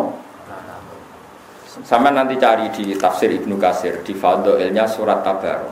Sama nanti cari di tafsir Ibnu Katsir di Fadhailnya surat Tabarok.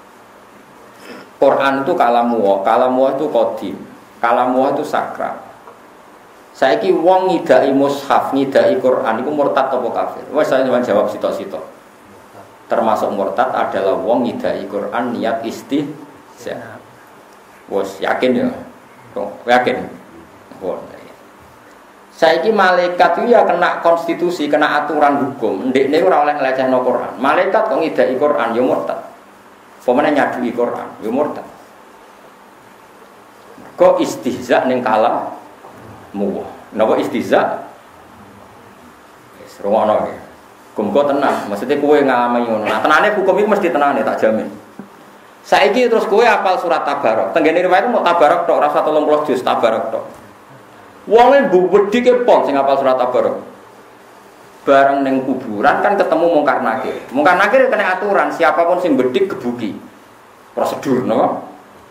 Quran itu kalamu, kalamu itu qadim, kalamu itu sakral. Saiki wong ngidai mushaf, ngidai Quran iku murtad apa kafir? Wes saya cuma jawab sitok-sitok. Termasuk murtad adalah wong ngidai Quran niat istihza. Wes yakin ya? Yakin. Bon. Saiki malaikat itu ya kena konstitusi, kena aturan hukum. Ndekne ora oleh nglecehno Quran. Malaikat kok ngidai Quran ya murtad. Pemene nyadui Quran ya murtad. Kok istihza ning kala muwah. Napa istihza? Wis rumono ya. Hukum kok tenang, maksudnya kowe ngalami ngono. Nah, tenane hukum iki mesti tenane tak jamin. Saiki terus kowe apal surat Tabarok. Tenggene riwayat mau Tabarok tok, ora usah telung puluh juz Tabarok tok. Wonge mbedhike pon sing apal surat Tabarok. Bareng ning kuburan kan ketemu mungkar nakir. Mungkar nakir kena aturan, siapapun sing bedik gebuki. Prosedur napa?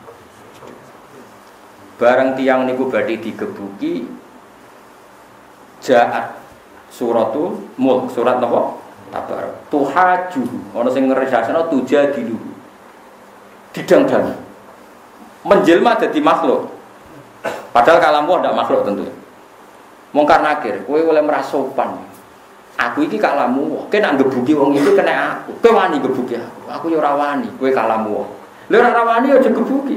Bareng tiang niku badhe digebuki jaat suratul mulk, surat napa? Tabarok. Tuhaju, ana sing ngresasana tujadilu. Didang-dang. Menjelma dadi makhluk. Padahal kalamu ndak makhluk tentu. Mungkar nakir, kowe oleh merasopan. Aku iki kalamu, kowe nak gebuki wong itu kena aku. Kowe wani gebuki aku. Aku yo ora wani, kowe kalamu. Lha ora wani aja gebuki.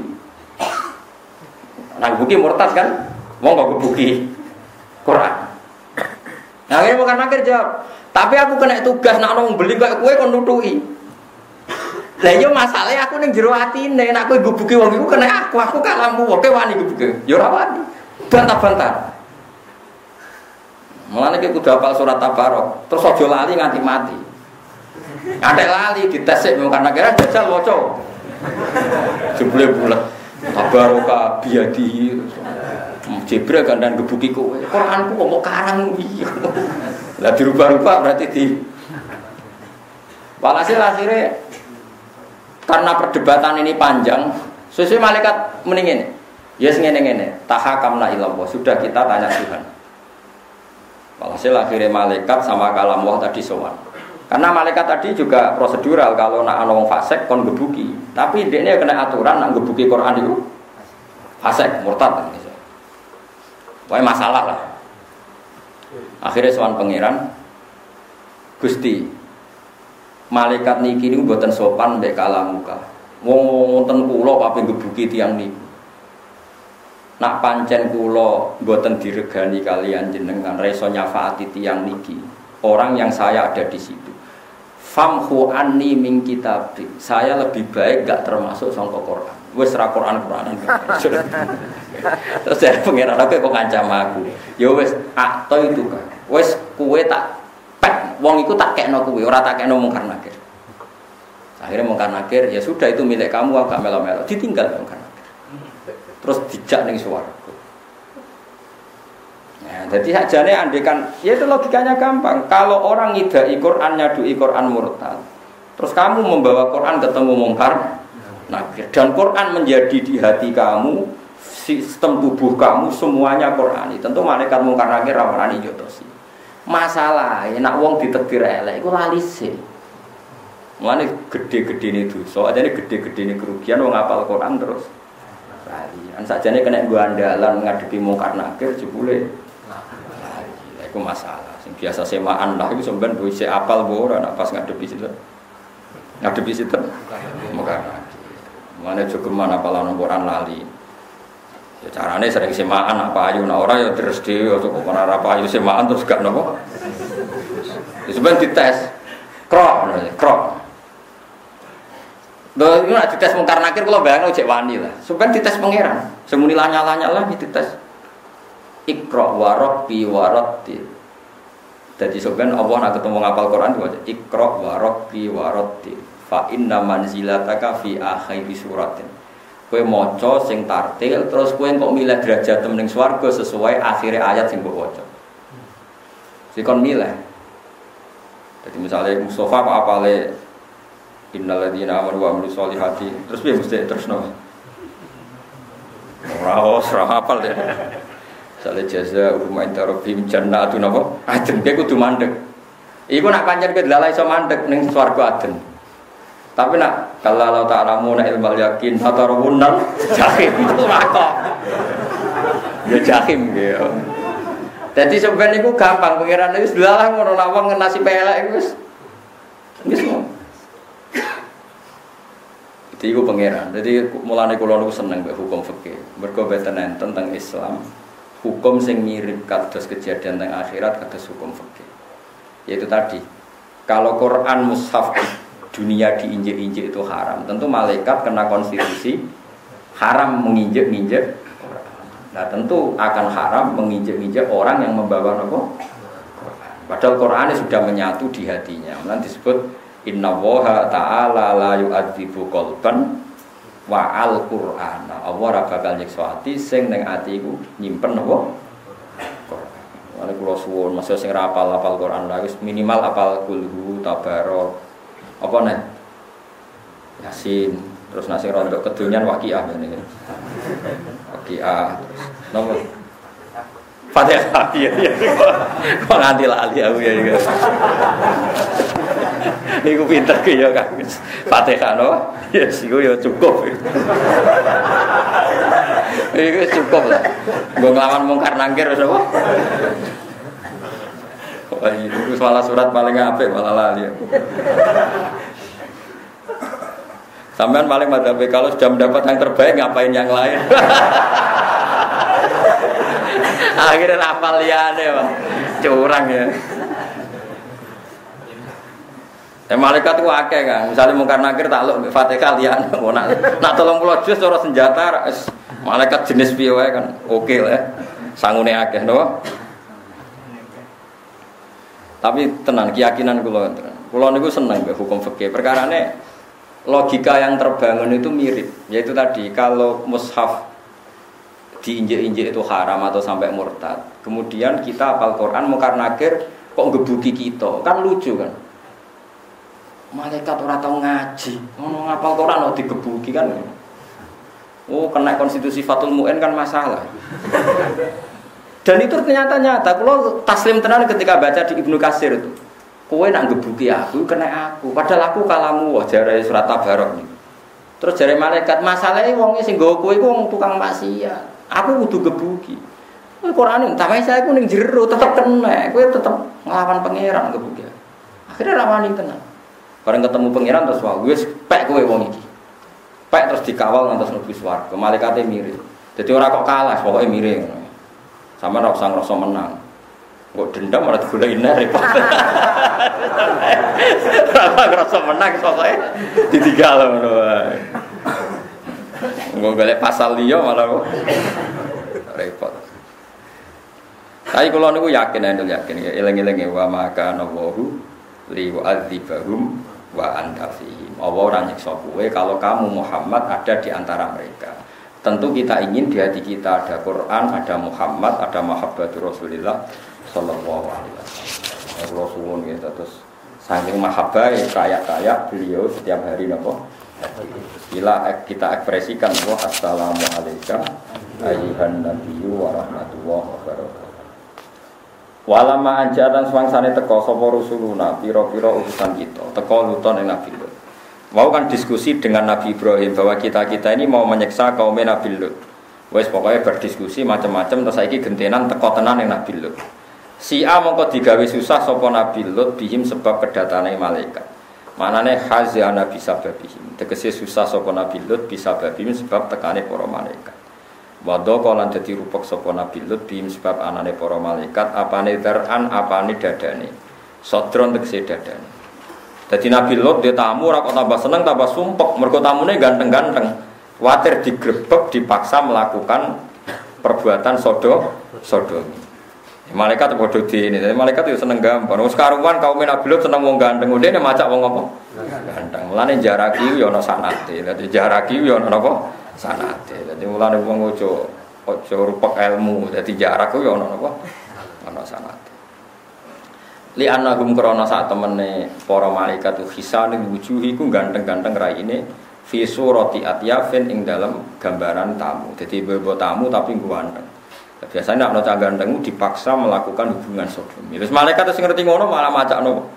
Nak gebuki murtad kan? Wong kok gebuki Quran. Nah, ini bukan akhir jawab. Tapi aku kena tugas nak nang beli kok kowe kon nutuki. Lah yo masalahe aku ning jero atine, nek kowe gebuki wong iku kena aku, aku kalamu. Kowe wani gebuki. Yo ora wani. Bantah-bantah. Mulane iki kudu hafal surat Tabarok, terus aja lali nganti mati. Ngantek lali ditesik mung karena kira jajal waca. Jebule bulet. Tabaroka biadi. Jibril gandan gebuki kowe. Quranku kok mau karang iki. Lah dirubah-rubah berarti di walhasil akhirnya karena perdebatan ini panjang, sesuai malaikat mendingin. Ya yes, ngene-ngene, tahakamna ilallah, sudah kita tanya Tuhan. Walhasil akhirnya malaikat sama kalam wah tadi sowan. Karena malaikat tadi juga prosedural kalau nak ana wong fasik kon gebuki. Tapi dekne kena aturan nak gebuki Quran itu fasik, murtad kan gitu. Wae masalah lah. Akhirnya sowan pangeran Gusti. Malaikat niki niku mboten sopan mbek kalamuka. Wong wonten kula kabeh gebuki tiyang niku. Nak pancen kula mboten diregani kalian jenengan reso nyafaati tiyang niki. Orang yang saya ada di situ. Famhu anni min kitab. Saya lebih baik gak termasuk sangka Quran. Wis ra Quran-Quranan. Terus saya pengen aku kok ngancam aku. Ya wis akto itu kan. Wis kowe tak pek wong iku tak kekno kowe, ora tak kekno mungkar nakir. Akhirnya mungkar nakir ya sudah itu milik kamu agak melo-melo. Ditinggal mungkar. Terus dijak ning swarga. Ya, jadi sakjane andekan, ya itu logikanya gampang. Kalau orang ngidai Quran nyadui Quran murtad, terus kamu membawa Quran ketemu mungkar nakir dan Quran menjadi di hati kamu, sistem tubuh kamu semuanya Qurani. Tentu malaikat mungkar nakir ora wani nyotosi. Masalah nek wong ditakdir elek iku lali sih. Mulane gede-gedene dosa, ajane gede-gedene kerugian wong hafal Quran terus lali. An sakjane kena nggo andalan ngadepi mungkar nakir jebule lali. Iku masalah. Sing biasa semaan lah iku sampean wis apal apa ora pas ngadepi situ. Ngadepi situ mungkar nakir. Mulane jogeman apalan Quran lali. Ya carane sering semaan apa ayu nek ora ya terus dhewe kok ora apa ayu semaan terus gak napa. Ya sampean dites. Krok, krok. Lho iki nek dites mungkar nakir kula bayangno cek wani lah. Sampeyan dites pangeran. Semuni lanyala lagi dites. Iqra wa rabbi wa ratti. Dadi sampeyan Allah nek ketemu ngapal Quran diwaca Iqra wa rabbi wa ratti. Fa inna manzilataka fi akhir suratin. Kowe maca sing tartil terus kowe kok milih derajat ning swarga sesuai akhir ayat sing mbok waca. Sikon milih. Jadi misalnya Mustafa apa apale innal ladzina amanu wa amilus solihati terus piye mesti terus no. Ora ora hafal deh. Sale jaza rumah interobim jannatun apa? Aden kowe kudu mandeg. Iku nak pancen kowe dalah iso mandeg ning swarga aden. Tapi nak kalau ta'lamu na ilmal yakin hatarawunnal jahim itu makok. Ya jahim gitu. Jadi sebenarnya itu gampang pengiran itu selalah ngono lawang nasi pelek itu wis wis ngono. Itu iku pengiran. Jadi mulane kula niku seneng mbek hukum fikih. Mergo beten tentang Islam, hukum sing mirip kados kejadian teng akhirat kados hukum fikih. Yaitu tadi, kalau Quran mushaf dunia diinjek-injek itu haram. Tentu malaikat kena konstitusi haram menginjek-injek. Nah tentu akan haram menginjak-injak orang yang membawa apa? Padahal Quran sudah menyatu di hatinya. Nanti disebut Inna Woha Ta'ala la yu'adzibu qalban wa al-Qur'an. Allah ora bakal nyiksa ati sing ning ati iku nyimpen apa? Quran. Mane kula suwun masa sing ra apal-apal Quran lha wis minimal apal kulhu tabarok. Apa nek? Yasin. Terus nasi rontok kedonyan waqiah ngene. Waqiah. Nomor Fatihah iya iya. Kok nganti lali aku ya iki. Iku pinter ki ya Kang. Fatihah no. Ya siku ya cukup. Iku cukup lah. Nggo nglawan mungkar nangkir wis apa? Wah, itu malah surat paling apik malah lali. Sampean paling madhab kalau sudah mendapat yang terbaik ngapain yang lain? Akhirnya hafal liyane, Pak. Curang ya. Eh malaikat ku akeh kan. Misale mungkar nakir takluk mbek Fatihah liyane nak nak tolong puluh juz cara senjata malaikat jenis piye wae kan. Oke lah. Sangune akeh no. Tapi tenang keyakinan kula enten. Kula niku seneng mbek hukum fikih. Perkarane logika yang terbangun itu mirip. Yaitu tadi kalau mushaf diinjek-injek itu haram atau sampai murtad. Kemudian kita hafal Quran mungkar nakir kok ngebuki kita. Kan lucu kan. Malaikat ora tau ngaji, ngono ngapal Quran kok digebuki kan. Oh, kena konstitusi Fathul Mu'in kan masalah. Dan itu ternyata nyata. Kalau taslim tenan ketika baca di Ibnu Katsir itu. Kowe nak ngebuki aku kena aku. Padahal aku kalamu wah jare surat Tabarok niku. Terus jare malaikat, masalahe wong sing nggawa kowe iku wong tukang maksiat. Aku kudu gebuki. Quran entah wae saya ku ning jero tetep kena. Kowe tetep nglawan pangeran gebuki. Akhirnya ra wani tenan. Bareng ketemu pangeran terus wae wis pek kowe wong iki. Pek terus dikawal ngantos mlebu swarga. Malaikate mirip. Dadi ora kok kalah, pokoke mirip ngono. Sama ora usah ngrasa menang. Kok dendam ora digoleki repot. Ora ngrasa menang pokoke ditinggal ngono wae. Nggo golek pasal liya malah repot. Tapi kula niku yakin enten yakin eling-elinge wa maka nawahu li wa'adzibahum wa anta fihim. Allah ora nyiksa kowe kalau kamu Muhammad ada di antara mereka. Tentu kita ingin di hati kita ada Quran, ada Muhammad, ada mahabbatur Rasulillah sallallahu alaihi wasallam. Rasulun gitu terus saking mahabbah kaya-kaya beliau setiap hari napa? Bila kita ekspresikan bahwa assalamu alayka ayyuhan nabiyyu wa rahmatullahi wa barakatuh. Walama anjatan swangsane teka sapa rusuluna pira-pira utusan kita teka luton ing Nabi Lut. Mau kan diskusi dengan Nabi Ibrahim bahwa kita-kita ini mau menyiksa kaum Nabi Lut. Wes pokoknya berdiskusi macam-macam terus saiki gentenan teka tenan ing Nabi Lut. Si A mongko digawe susah sapa Nabi Lut bihim sebab kedatane malaikat. Manane hazana bisa babihim. Tegese susah sapa Nabi Lut bisa babihim sebab tekane para malaikat. Wadha lan dadi rupek sapa Nabi Lut bihim sebab anane para malaikat apane daran apane dadane. Sodron tegese dadane. Dadi Nabi Lut dia tamu ora kok tambah seneng tambah sumpek mergo tamune ganteng-ganteng. Kuwatir digrebek dipaksa melakukan perbuatan sodo sodomi. Malaikat padha dene. Malaikat yo seneng gampang. Wis karuan kaum Nabi Lut seneng wong ganteng. Dene macak wong apa? Ganteng. Mulane jaraki yo ana sanate. Dadi jaraki yo ana apa? Sanate. Dadi mulane wong ojo ojo rupek ilmu. Dadi jarak yo ana apa? Ana sanate. Li annahum krana sak temene para malaikat hisane wujuhi ku ganteng-ganteng raine fi surati atyafin ing dalam gambaran tamu. Dadi bebo tamu tapi ganteng. Biasanya ana cah ganteng dipaksa melakukan hubungan sodomi. Terus malaikat sing ngerti ngono malah macakno.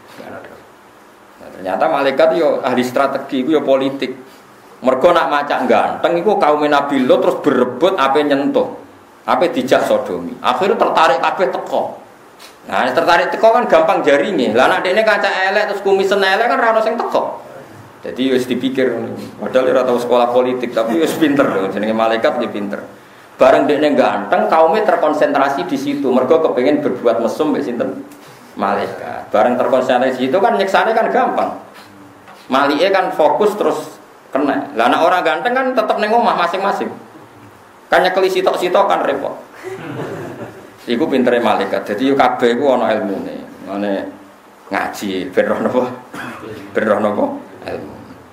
Nah, ternyata malaikat yo ahli strategi iku yo politik. Mergo nak macak ganteng iku kaum Nabi Lut terus berebut ape nyentuh. Ape dijak sodomi. Akhirnya tertarik kabeh teko. Nah, tertarik teko kan gampang jaringe. Lah nek dekne kaca elek terus kumisen elek kan ora ono sing teko. Jadi wis dipikir padahal ora tau sekolah politik tapi wis pinter lho jenenge malaikat ya pinter. Bareng dekne ganteng kaume terkonsentrasi di situ. Mergo kepengin berbuat mesum mbek sinten? Malaikat. Bareng terkonsentrasi di situ kan nyeksane kan gampang. Malike kan fokus terus kena. Lah nek ora ganteng kan tetep ning omah masing-masing. Kan nyekeli sitok-sitok kan repot. Iku pintere malaikat. Jadi yo kabeh iku ana ilmune. Ngene ngaji ben roh napa? Ben roh napa? Ilmu.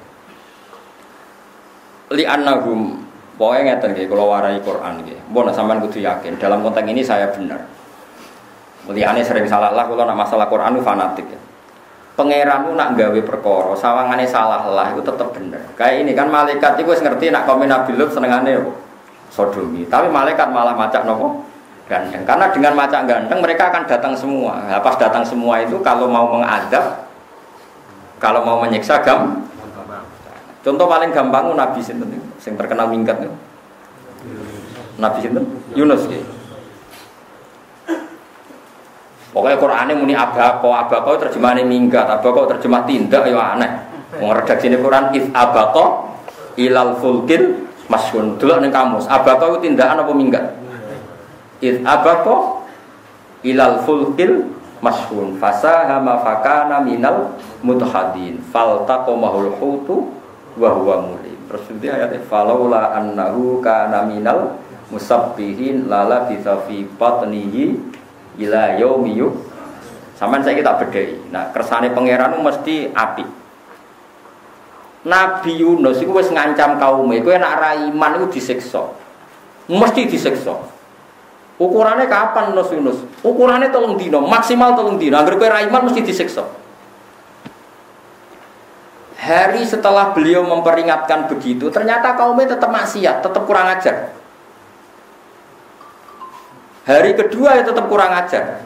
Li annahum pokoke ngeten nggih kula warai Quran nggih. Mbon sampean kudu yakin dalam konteks ini saya benar. Mulane sering salah lah kula nak masalah Quran itu fanatik ya. Pangeranmu nak gawe perkara sawangane salah lah itu tetep bener. Kayak ini kan malaikat iku wis ngerti nak kaum Nabi Lut senengane sodomi. Tapi malaikat malah macak nopo? Ganteng. Karena dengan macak ganteng mereka akan datang semua. Nah, pas datang semua itu kalau mau mengadab, kalau mau menyiksa gam. Contoh paling gampang Nabi sinten sing terkenal minggat niku. Nabi sinten? Yunus nggih. Pokoknya Qur'ane muni abaqo, abaqo terjemahane minggat, abaqo terjemah tindak ya aneh. Wong redaksine Quran if abaqo ilal fulkil masyhun. Delok ning kamus, abaqo itu tindakan apa minggat? If abaqo ilal fulkil masyhun fasahama fakana minal mutahadin faltaqamahul hutu wa huwa mulim. Terus itu ayat falaula annahu kana minal musabbihin lala bisa fi batnihi ila yaumi yu. Sampeyan saiki tak bedheki. Nah, kersane pangeran mesti apik. Nabi Yunus iku wis ngancam kaume, kowe nek ra iman iku disiksa. Mesti disiksa. Ukurane kapan Yunus Yunus? Ukurane telung dina, maksimal telung dina. Angger kowe ra iman mesti disiksa. Hari setelah beliau memperingatkan begitu, ternyata kaumnya tetap maksiat, tetap kurang ajar. Hari kedua ya tetap kurang ajar.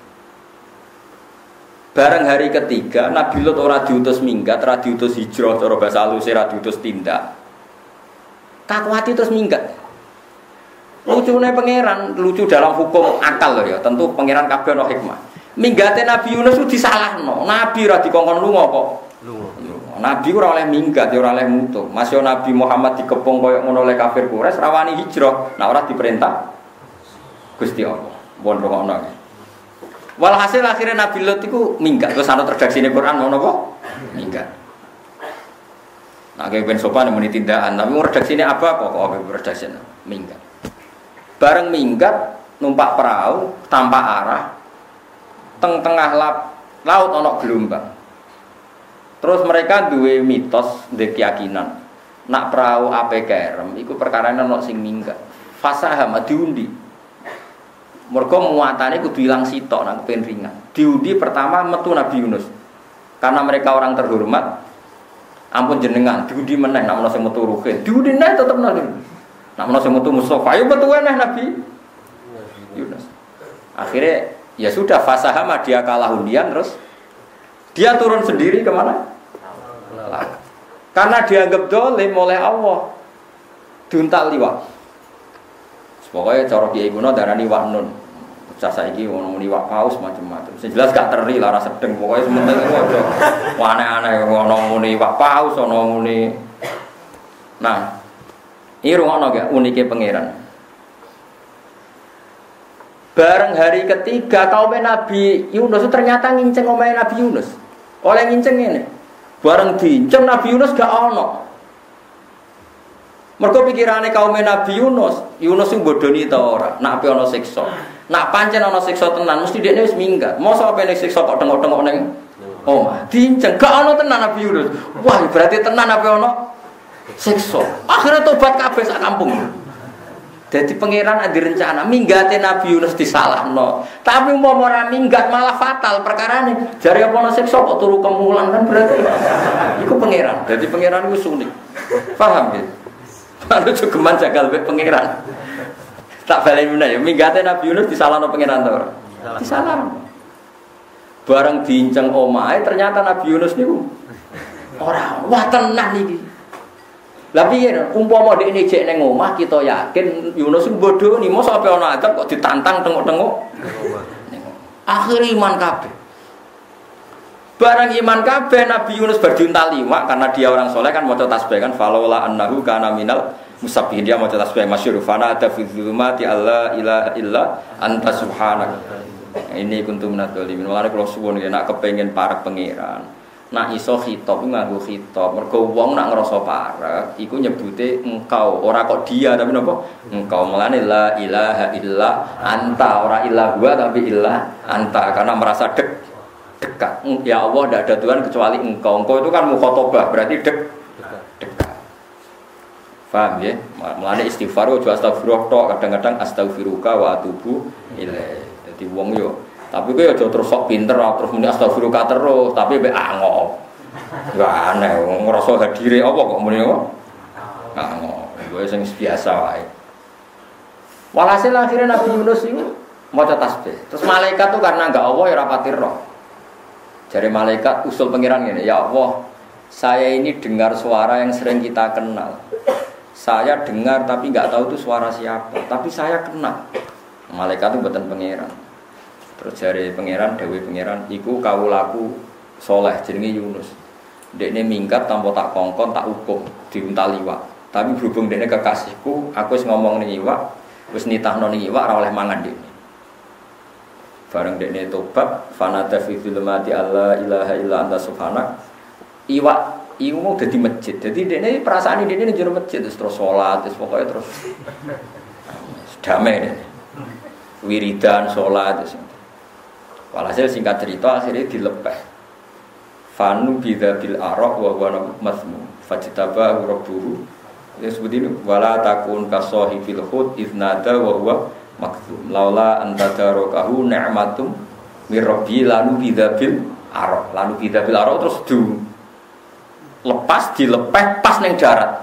Bareng hari ketiga, Nabi Lut ora diutus minggat, ora diutus hijrah, cara bahasa halus ora diutus tindak. Kakuati terus minggat. Lucune pangeran, lucu dalam hukum akal loh ya, tentu pangeran kabeh ono hikmah. Minggate Nabi Yunus ku disalahno. Nabi ora dikongkon lunga kok. Nabi ora oleh minggat, ora oleh mutu. Masih Nabi Muhammad dikepung koyo ngono oleh kafir Quraisy, rawani hijrah. Nah ora diperintah Gusti Allah. Bon ngono. Walhasil akhirnya Nabi Lut iku minggat. Terus ana redaksine Quran ngono kok? Minggat. Nah, kayak ben sopan muni tindakan, tapi redaksine apa kok kok redaksine minggat. Bareng minggat numpak perahu tanpa arah teng tengah lap, laut ana gelombang. Terus mereka duwe mitos, duwe keyakinan. Nak perahu ape kerem, iku perkarane ana sing minggat. Fasaham diundi. Mergo muatane kudu ilang sitok nang kepen ringan. Diundi pertama metu Nabi Yunus. Karena mereka orang terhormat. Ampun jenengan, diundi meneh nak ana sing metu Ruhin. Diundi neh tetep Nabi. Nak ana sing metu Mustofa, ayo metu neh Nabi Yunus. Akhirnya ya sudah fasaham dia kalah undian terus dia turun sendiri kemana? Laut. Karena dianggap dolim oleh Allah, diuntal liwat. Pokoknya cara kiai kuno darani wak nun. Cah saiki ono muni wak paus macam-macam. Sing jelas gak teri lara sedeng. Pokoknya sementing aja aneh-aneh ono muni wak paus, ono muni. Nah, ini rungono gak unike pangeran. Bareng hari ketiga kaum Nabi Yunus ternyata nginceng omahe Nabi Yunus. Oleh nginceng ini. Bareng diinceng Nabi Yunus gak ono. Mergo pikirane kaum Nabi Yunus, Yunus sing bodoni ta ora, nak ape ana siksa. Nak pancen ana siksa tenan mesti dekne wis minggat. Mosok ape nek siksa kok tengok-tengok ning omah. Diinceng gak ono tenan Nabi Yunus. Wah, berarti tenan ape ana siksa. Akhire tobat kabeh sak kampung. Jadi pangeran ada rencana minggate Nabi Yunus disalahno. Tapi umpama ora minggat malah fatal perkara ini. Jare apa ana siksa kok turu kemulan kan berarti iku pangeran. Jadi pangeran iku sunik. Paham ya? Anu cukuman jagal mek pangeran. Tak balen meneh ya minggate Nabi Yunus disalahno pangeran to ora? Disalahno. Bareng diinceng omahe ternyata Nabi Yunus niku ora wah tenan iki. Lah piye umpama dekne jek ning omah kita yakin Yunus sing bodho ni mosok ape ana adab kok ditantang tengok-tengok. Akhir iman kabeh. Barang iman kabeh Nabi Yunus berdiuntal lima karena dia orang soleh kan maca tasbih kan falaula annahu kana minal musabbihin dia maca tasbih masyhur fana ada fi dzulumati alla ilaha illa anta subhanaka. Ini kuntum minadzalimin. Mulane kula suwun yen nak kepengin parek pangeran. Nak iso khitab nganggo khitab. Mergo wong nak ngrasa parek iku nyebute engkau, ora kok dia tapi napa? Engkau. Mulane la ilaha illa anta, ora illa huwa tapi illa anta karena merasa dek dekat. Ya Allah, tidak ada Tuhan kecuali Engkau. Engkau itu kan mukhotobah, berarti dek, dekat. Paham ya? Mulane istighfar ojo astagfirullah tok, kadang-kadang astaghfiruka wa atubu ilaih. Dadi wong yo, tapi kowe aja terus sok pinter terus muni astagfiruka terus, tapi mek angop. Ya aneh, ngrasa hadire apa kok muni kok? Angop. Kowe sing biasa wae. Walhasil akhirnya Nabi Yunus itu maca tasbih. Terus malaikat tuh karena enggak Allah ya rapati roh. Jare malaikat usul pengiran ngene, ya Allah, saya ini dengar suara yang sering kita kenal. Saya dengar tapi enggak tahu itu suara siapa, tapi saya kenal. Malaikat itu mboten pengiran. Terus jare pengiran dewe pengiran iku kawulaku saleh jenenge Yunus. Dekne minggat tanpa tak kongkon tak hukum diuntal iwak. Tapi berhubung dekne kekasihku, aku wis ngomong ning iwak, wis nitahno ning iwak ora oleh mangan dekne. Bareng dekne tobat, fanata fi zulumati alla ilaha illa anta subhanak. Iwak iku mau dadi masjid. Jadi dekne perasaan dekne ning jero masjid terus terus salat, terus pokoke terus damai dekne. Wiridan salat terus. Walhasil singkat cerita akhirnya dilepeh. Fanu bidza bil araq wa huwa masmu. Fajtaba rabbuhu. Ya seperti ini wala takun kasahibil hud idnada wa huwa maksum laula antadarokahu ni'matum mirabbi lalu bidabil arok lalu bidabil arok terus du lepas dilepeh pas neng darat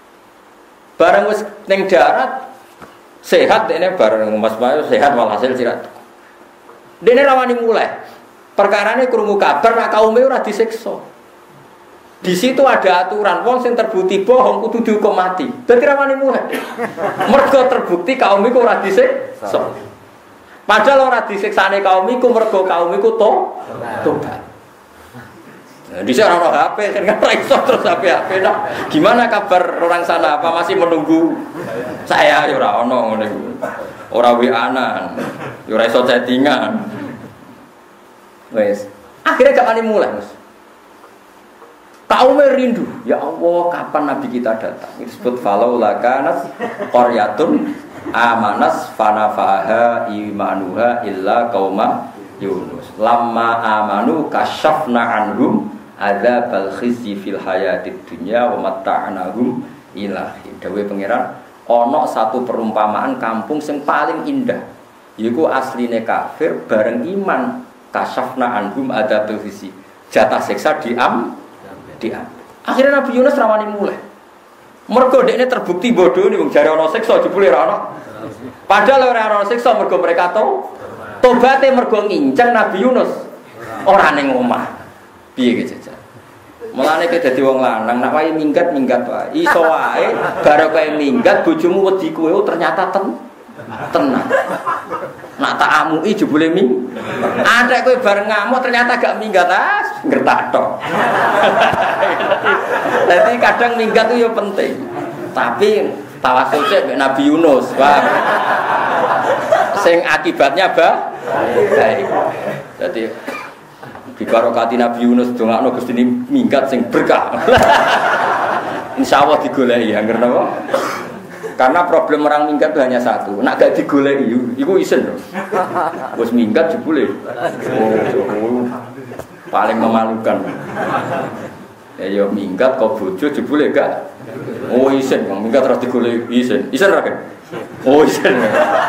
bareng wis neng darat sehat dene bareng Mas Bayu sehat walhasil sirat dene rawani mulai perkarane krungu kabar nak kaume ora disiksa. Di situ ada aturan wong sing terbukti bohong kudu dihukum mati. Dadi rawani mulai. Mergo terbukti kaum iku ora disiksa. Padahal ora disiksane kaum iku mergo kaum iku to tobat. Nah, dhisik ora ono H P kan ora iso terus H P-H P. Nah, gimana kabar orang sana? Apa masih menunggu saya? Ya ora ono ngene iku. Ora W A-an. Ya ora iso chattingan. Wes, akhirnya gak wani mulai, Mas. Kaum rindu, ya Allah kapan Nabi kita datang? Disebut falau lakanas qaryatun amanas fanafaha imanuha illa qauma Yunus. Lamma amanu kasyafna anhum adzabal khizyi fil hayatid dunya wa matta'nahum ilahi. Dawe pangeran, ana satu perumpamaan kampung sing paling indah. Iku asline kafir bareng iman kasyafna anhum adzabal khizyi. Jatah siksa diam dia. Akhirnya Nabi Yunus rawani mulai. Mergo dekne terbukti bodoh nih wong jare ana siksa jebule ora ana. Padahal ora ana siksa mergo mereka tau tobaté mergo nginceng Nabi Yunus ora ning omah. Piye ki jajal. Mulane ke dadi wong lanang nak wae minggat-minggat wae. Iso wae bare kowe minggat bojomu wedi kowe ternyata ten tenang. Nak tak amui jebule ming. Adek kowe bareng ngamuk ternyata gak minggat ah, ngertak tok. Jadi kadang minggat itu ya penting. Tapi tawasul sik mek Nabi Yunus, paham? Sing akibatnya bah baik. Jadi di barokati Nabi Yunus dongakno Gusti minggat sing berkah. Insyaallah digoleki angger napa? Karena problem orang minggat itu hanya satu, nak gak digoleki iku isen lho. Wis minggat jebule. Oh, paling memalukan. Ya yo minggat kok bojo jebule gak. Oh isen, wong minggat terus digoleki isen. Isen ra kan? Oh isen.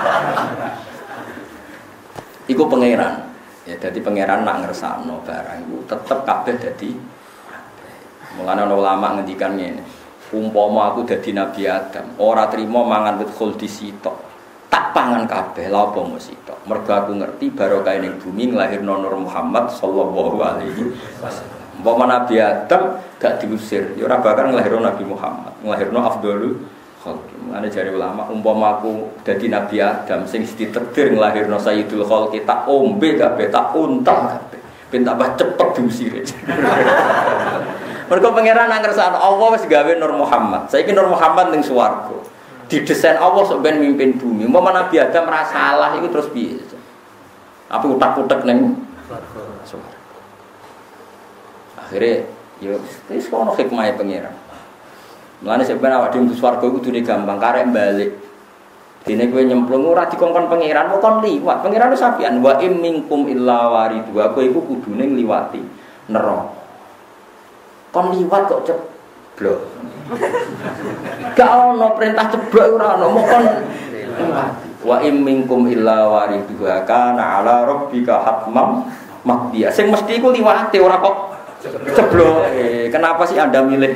Iku pangeran. Ya dadi pangeran nak ngersakno barang iku tetep kabeh dadi. Mulane ana ulama ngendikan ngene. Umpama aku dadi Nabi Adam, ora trimo mangan wit khuldi sitok. Tak pangan kabeh lha apa mesti sitok. Mergo aku ngerti barokah ning bumi nglahirno Nur Muhammad sallallahu alaihi wasallam. Umpama Nabi Adam gak diusir, ya ora bakal nglahirno Nabi Muhammad, nglahirno afdhalul khalqi. Mane jare ulama, umpama aku dadi Nabi Adam sing ditakdir nglahirno Sayyidul Khalqi, tak ombe kabeh, tak untal kabeh. Ben tambah cepet diusire. Mergo pangeran nang ngersakno Allah wis gawe Nur Muhammad. Saiki Nur Muhammad ning swarga. Didesain Allah sok ben mimpin bumi. Umpama Nabi Adam ra salah iku terus piye? Apa utak-utak ning swarga. Akhire yo wis ono hikmahe pangeran. Mulane sebenarnya awak dhewe swarga iku kudune gampang karek balik. Dene kowe nyemplung ora dikongkon pangeran, kok kon liwat. Pangeran wis sapian wa im minkum illa waridhu. Kowe iku kudune ngliwati neraka. Kon liwat kok ceblok. Gak ono perintah ceblok ora ono, mok kon liwati. Wa im minkum illa waridhu kana ala rabbika hatmam maqdiya. Sing mesti iku liwate ora kok ceblok. Eh, kenapa sih Anda milih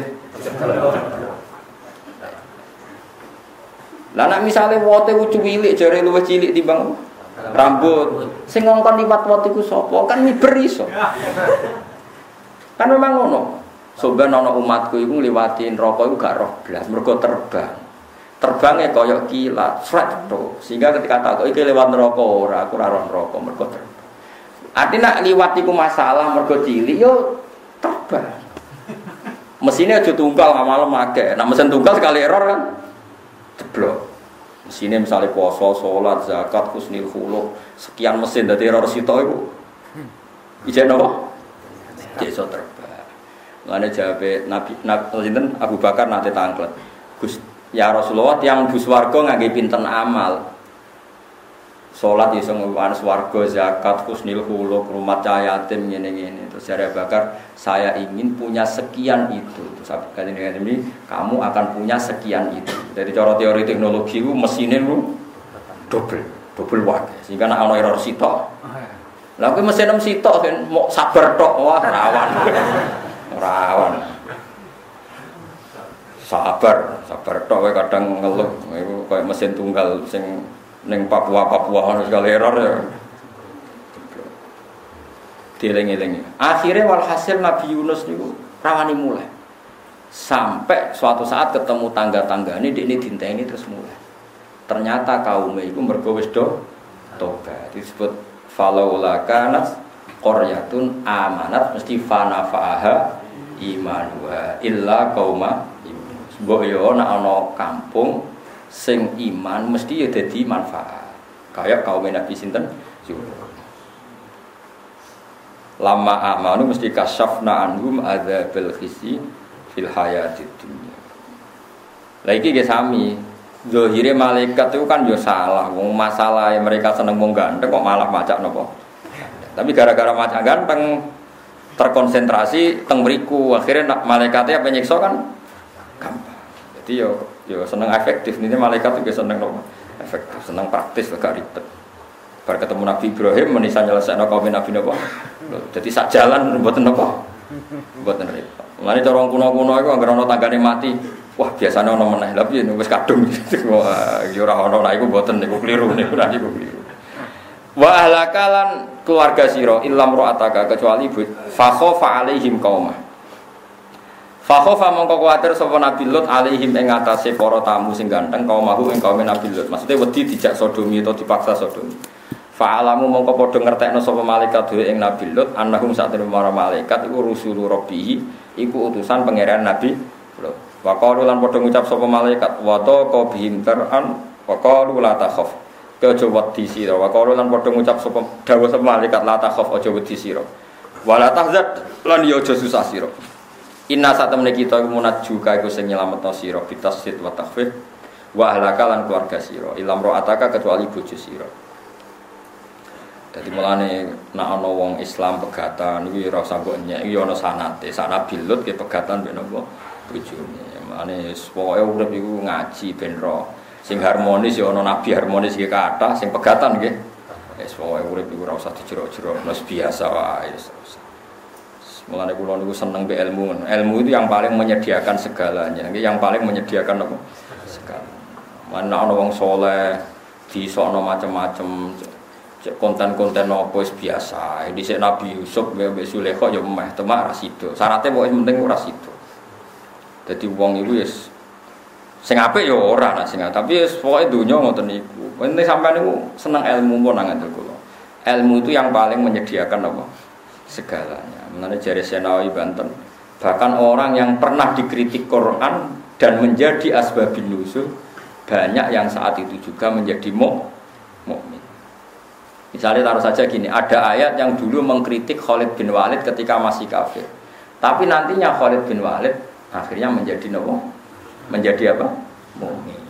lah nek misale wote ku cilik jare luwih cilik timbang rambut sing ngongkon liwat wote ku sapa kan miber iso kan memang ngono soben ana umatku iku ngliwati neraka iku gak roh blas mergo terbang terbange kaya kilat sret to sehingga ketika tak iki lewat neraka ora aku ora roh neraka mergo terbang artinya liwat iku masalah mergo cilik yo terbang mesinnya aja tunggal malam akeh nek mesin tunggal sekali error kan jeblok. Mesine misalnya puasa, salat, zakat, husnul khuluq, sekian mesin dadi error sitok iku. Ijen apa? Iso terbang. Lane jawabe Nabi Nabi Abu Bakar nate tanglet. Gus, ya Rasulullah tiyang mlebu swarga ngangge pinten amal. Salat iso ngwan swarga, zakat, husnul khuluq, rumah yatim ngene-ngene. Terus jare Bakar, saya ingin punya sekian itu. Terus kali ini kamu akan punya sekian itu. Dari cara teori teknologi itu mesinnya itu double, double watt. Sehingga nak ana error sitok. Lah kuwi mesin sitok kan mau sabar tok wah rawan. Rawan. Sabar, sabar tok kowe kadang ngeluh iku koyo mesin tunggal sing ning Papua-Papua ono sekali error ya. Dieling-elingi. Akhirnya walhasil Nabi Yunus niku rawani mulai. Sampai suatu saat ketemu tangga-tanggane dekne dinteni terus mulai. Ternyata kaumnya iku mergo wis do tobat. Disebut falaula kanat qaryatun amanat mesti fanafa'aha imanuha illa qauma Yunus. Mbok yo nek ana kampung sing iman mesti ya dadi manfaat. Kayak kaum Nabi sinten? Yunus. Lama amanu mesti kasyafna anhum adzabil khizi fil hayatid dunya. Lah iki nggih sami. Zahire malaikat itu kan yo salah. Wong masalah mereka seneng wong ganteng kok malah macak napa. Tapi gara-gara macak ganteng terkonsentrasi teng mriku akhirnya malaikatnya apa nyiksa kan gampang. Jadi yo yo seneng efektif ini malaikat juga seneng napa. Efektif, seneng praktis agak ribet. Bar ketemu Nabi Ibrahim menisa nyelesaikno kaum Nabi napa. Jadi sak jalan mboten napa. Mboten repot. Mulane cara kuno-kuno iku anggere ana tanggane mati, wah biasane ana meneh. Lah piye wis kadung. Wah, ya ora ana lha iku mboten niku kliru niku ora niku kliru. Wa ahlakalan keluarga sira illam ra'ataka kecuali ibu fa khafa alaihim qauma. Fa khafa mongko kuwatir sapa Nabi Lut alaihim ing atase para tamu sing ganteng kaumahu ing kaum Nabi Lut. Maksude wedi dijak sodomi atau dipaksa sodomi. Fa'alamu mongko padha ngertekno sapa malaikat dhewe ing Nabi Lut annahum satene para malaikat iku rusulu rabbih iku utusan pangeran Nabi Lut. Wa qalu lan padha ngucap sapa malaikat wa taqa bihim tar'an wa qalu la takhaf. Aja wedi sira. Wa qalu lan padha ngucap sapa dawuh sapa malaikat la takhaf aja wedi sira. Wa la tahzan lan ya aja susah sira. Inna satamne kita iku munajju ka iku sing nyelametno sira bitasdid wa takhfif wa ahlaka lan keluarga sira ilam ra'ataka kecuali bojo sira. Dadi mulane nek ana wong Islam pegatan iki ora usah kok nyek iki ana sanate, sana bilut ke pegatan ben apa bojone. Mulane pokoke urip iku ngaji ben ro. Sing harmonis ya ana nabi harmonis iki kathah, sing pegatan nggih. Wis pokoke urip iku ora usah dijero-jero, wis biasa wae. Mulane kula niku seneng be ilmu. Ilmu itu yang paling menyediakan segalanya, yang paling menyediakan apa? Segala. Mana ana wong saleh disokno macam-macam konten-konten apa wis biasa. Dhisik Nabi Yusuf mbek Zulaikha ya meh temak ra sida. Syaraté pokoke penting ora sida. Dadi wong iku wis sing apik ya ora nek sing tapi wis pokoke donya ngoten niku. Penting sampean niku seneng ilmu pun nang ngandel kula. Ilmu itu yang paling menyediakan apa? Segalanya. Mengenai jari Senawi Banten, bahkan orang yang pernah dikritik Quran dan menjadi asbabun nuzul banyak yang saat itu juga menjadi mukmin. Misalnya taruh saja gini, ada ayat yang dulu mengkritik Khalid bin Walid ketika masih kafir, tapi nantinya Khalid bin Walid akhirnya menjadi nopo, menjadi apa? Mukmin.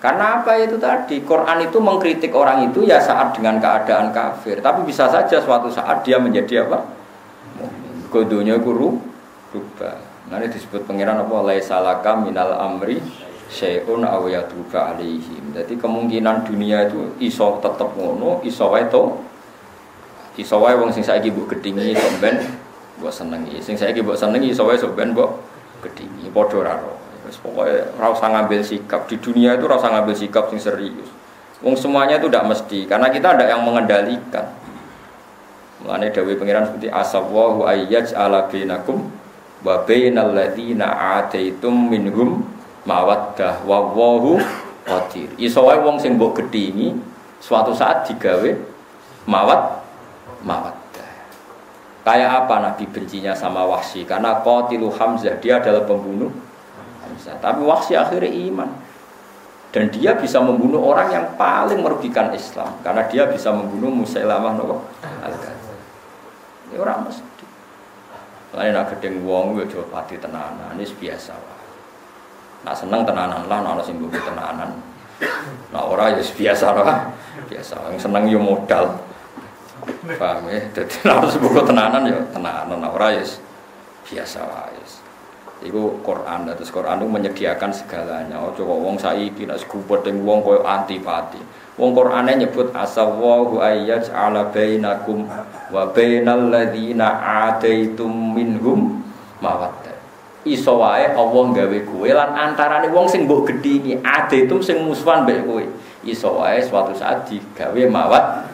Karena apa itu tadi? Quran itu mengkritik orang itu ya saat dengan keadaan kafir, tapi bisa saja suatu saat dia menjadi apa? Kodonya guru rubah. Nanti disebut pangeran apa? Laisalaka minal amri syai'un aw yatuba alaihim. Jadi kemungkinan dunia itu iso tetep ngono, iso wae to. Iso wae wong sing saiki mbok gedhingi iso ben mbok senengi. Sing saiki mbok senengi iso wae sok ben mbok gedhingi. Padha ora ro. Wis pokoke ora usah ngambil sikap. Di dunia itu ora usah ngambil sikap sing serius. Wong semuanya itu tidak mesti karena kita ada yang mengendalikan. Mulane dawuh pangeran seperti asawwahu ayyaj ala bainakum wa bainal ladzina ataitum minhum mawaddah wallahu qadir. Iso wae wong sing mbok gedhingi suatu saat digawe mawad mawaddah. Kayak apa Nabi bencinya sama Wahsy? Karena qatilu Hamzah, dia adalah pembunuh Hamzah. Tapi Wahsy akhirnya iman. Dan dia bisa membunuh orang yang paling merugikan Islam karena dia bisa membunuh Musailamah al-Kadzdzab. Ya orang mesti. Lain nak gedeng wong yo aja pati tenanan, wis biasa wae. Nak seneng tenanan lah, ana sing mbok tenanan. Nah ora ya biasa wae. Biasa, yang seneng yo modal. Paham ya? Dadi harus mbok tenanan yo tenanan, ora ya biasa wae. Iku Quran, terus Quran itu menyediakan segalanya. Ojo kok wong saiki nek gubet ning wong koyo antipati. Wong Qur'ane nyebut asawwahu ayyaj ala bainakum wa bainal ladzina ataitum minhum mawaddah. Iso wae Allah gawe kowe lan antarane wong sing mbok gedhingi ataitum sing musuhan mbek kowe. Iso wae suatu saat digawe mawaddah.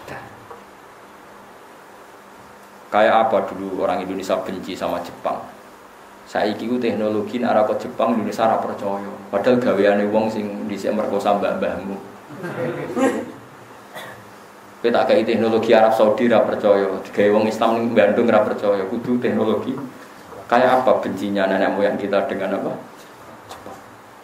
Kayak apa dulu orang Indonesia benci sama Jepang. Saiki ku teknologi nek ora kok Jepang Indonesia ora percaya. Padahal gaweane wong sing dhisik merkosa mbah-mbahmu. Kita kayak teknologi Arab Saudi ora percaya, digawe wong Islam ning Bandung ora percaya, kudu teknologi. Kayak apa bencinya nenek moyang kita dengan apa? Jepang.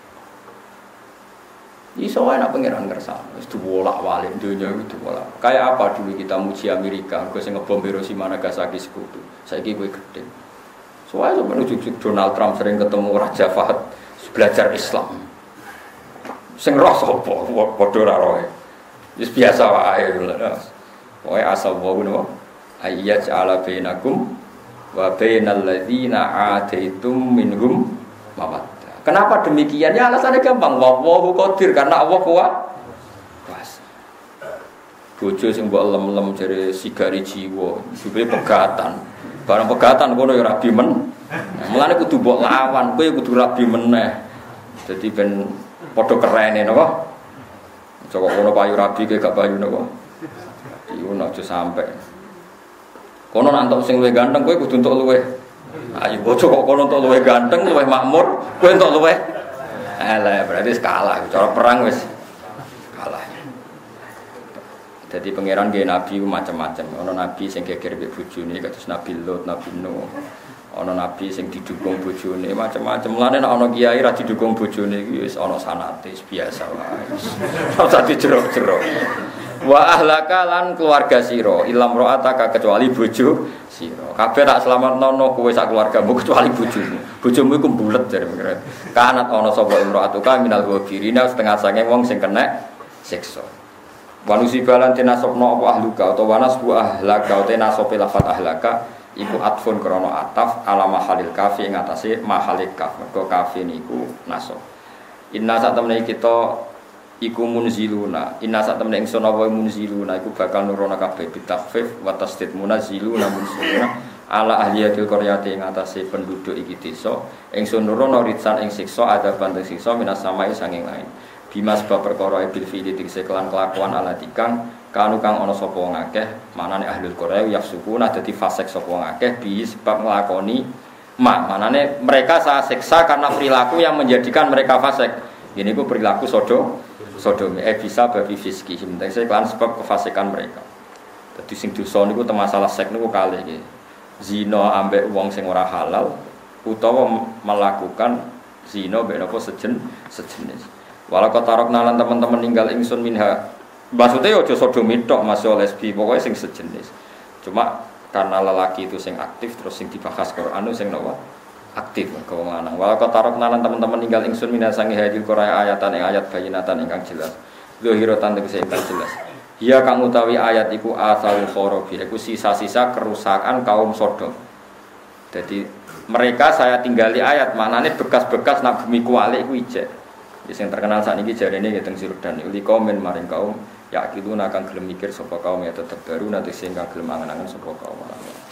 Iso wae nek pangeran kersane, wis diwolak-walik dunya itu diwolak. Kayak apa dulu kita muji Amerika, kok sing ngebom Hiroshima Nagasaki sekutu. Saiki kowe gedhe. Soale menuju Donald Trump sering ketemu Raja Fahd belajar Islam. Sing roh sapa padha ora roe. Wis biasa wae lho. Pokoke asal wae ngono. Ayyaj ala bainakum wa bainal ladzina ataitum minhum mawaddah. Kenapa demikian? Ya alasannya gampang. Wallahu qadir karena Allah kuat. Pas. Bojo sing mbok lem-lem jare sigari jiwa, jebule pegatan. Barang pegatan kono ya rabi men. Mulane kudu mbok lawan, kowe kudu rabi meneh. Dadi ben padha kerene napa? Coba kono payu rabi ke gak payu napa? Iku aja sampe. Kono nantok sing luwih ganteng kowe kudu entuk luwih. Ayo bojo kok kono entuk luwih ganteng, luwih makmur, kowe entuk luwih. Alah berarti kalah, cara perang wis kalah. Jadi pangeran nggih nabi macam-macam. Ono nabi sing geger mbek bojone kados Nabi Lut, Nabi Nuh. Ana nabi sing didukung bojone macam-macam. Mulane nek ana kiai ra didukung bojone iki wis ana sanate biasa wae. Ora dijerok-jerok. Wa ahlaka lan keluarga sira ilam ro'ataka kecuali bojo sira. Kabeh tak slametno kowe sak keluargamu kecuali bojomu. Bojomu iku bulet jare pengiran. Kanat ana sapa imro'atuka minal ghafirina setengah sange wong sing kena siksa. Wanusi balan tinasopno apa ahluka atau wanas bu ahlaka atau tinasopi lafat ahlaka iku atfun krono ataf ala mahalil kafi ing atase mahalik kaf mergo kafi niku nasop. Inna sak temene kita iku munziluna inna sak temene ingsun apa munziluna iku bakal nurono kabeh bitakfif wa tasdid munaziluna munziluna ala ahliyatil qaryati ing atase penduduk iki desa ingsun nurono ritsan ing siksa ada bandeng siksa minas samai sanging lain. Bimas bab perkara bil fi'li dikse kelan kelakuan ala dikang kanu kang ana sapa wong akeh manane ahlul Qur'an yafsukuna dadi fasik sapa wong akeh bi sebab nglakoni mak manane mereka saya siksa karena perilaku yang menjadikan mereka fasik. Ini ku perilaku sodo sodomi eh bisa babi fiski penting saya kelan sebab kefasikan mereka. Dadi sing dosa niku te masalah seks niku kalih iki. Zina ambek wong sing ora halal utawa melakukan zina mbek napa sejen sejenis. Walau kau taruh nalan teman-teman tinggal ingsun minha, maksudnya ojo sodomi tok masih lesbi, pokoknya sing sejenis. Cuma karena lelaki itu sing aktif terus sing dibahas Quran itu sing nawa aktif kau manang. Walau kau taruh nalan teman-teman tinggal ingsun minasangi hadil korea ayatan yang ayat bayinatan ingkang jelas. Zuhirotan tegese ingkang jelas. Ia kang utawi ayat iku asal khorobi, iku sisa-sisa kerusakan kaum Sodom. Jadi mereka saya tinggali ayat maknane bekas-bekas nak bumi kualik iku ijek. Wis sing terkenal sakniki jarene nggih teng Sirdan. Uli komen maring kaum ya kitu nakang gelem mikir sapa kaum ya tetep baru nanti sing kang gelem angen-angen sapa kaum.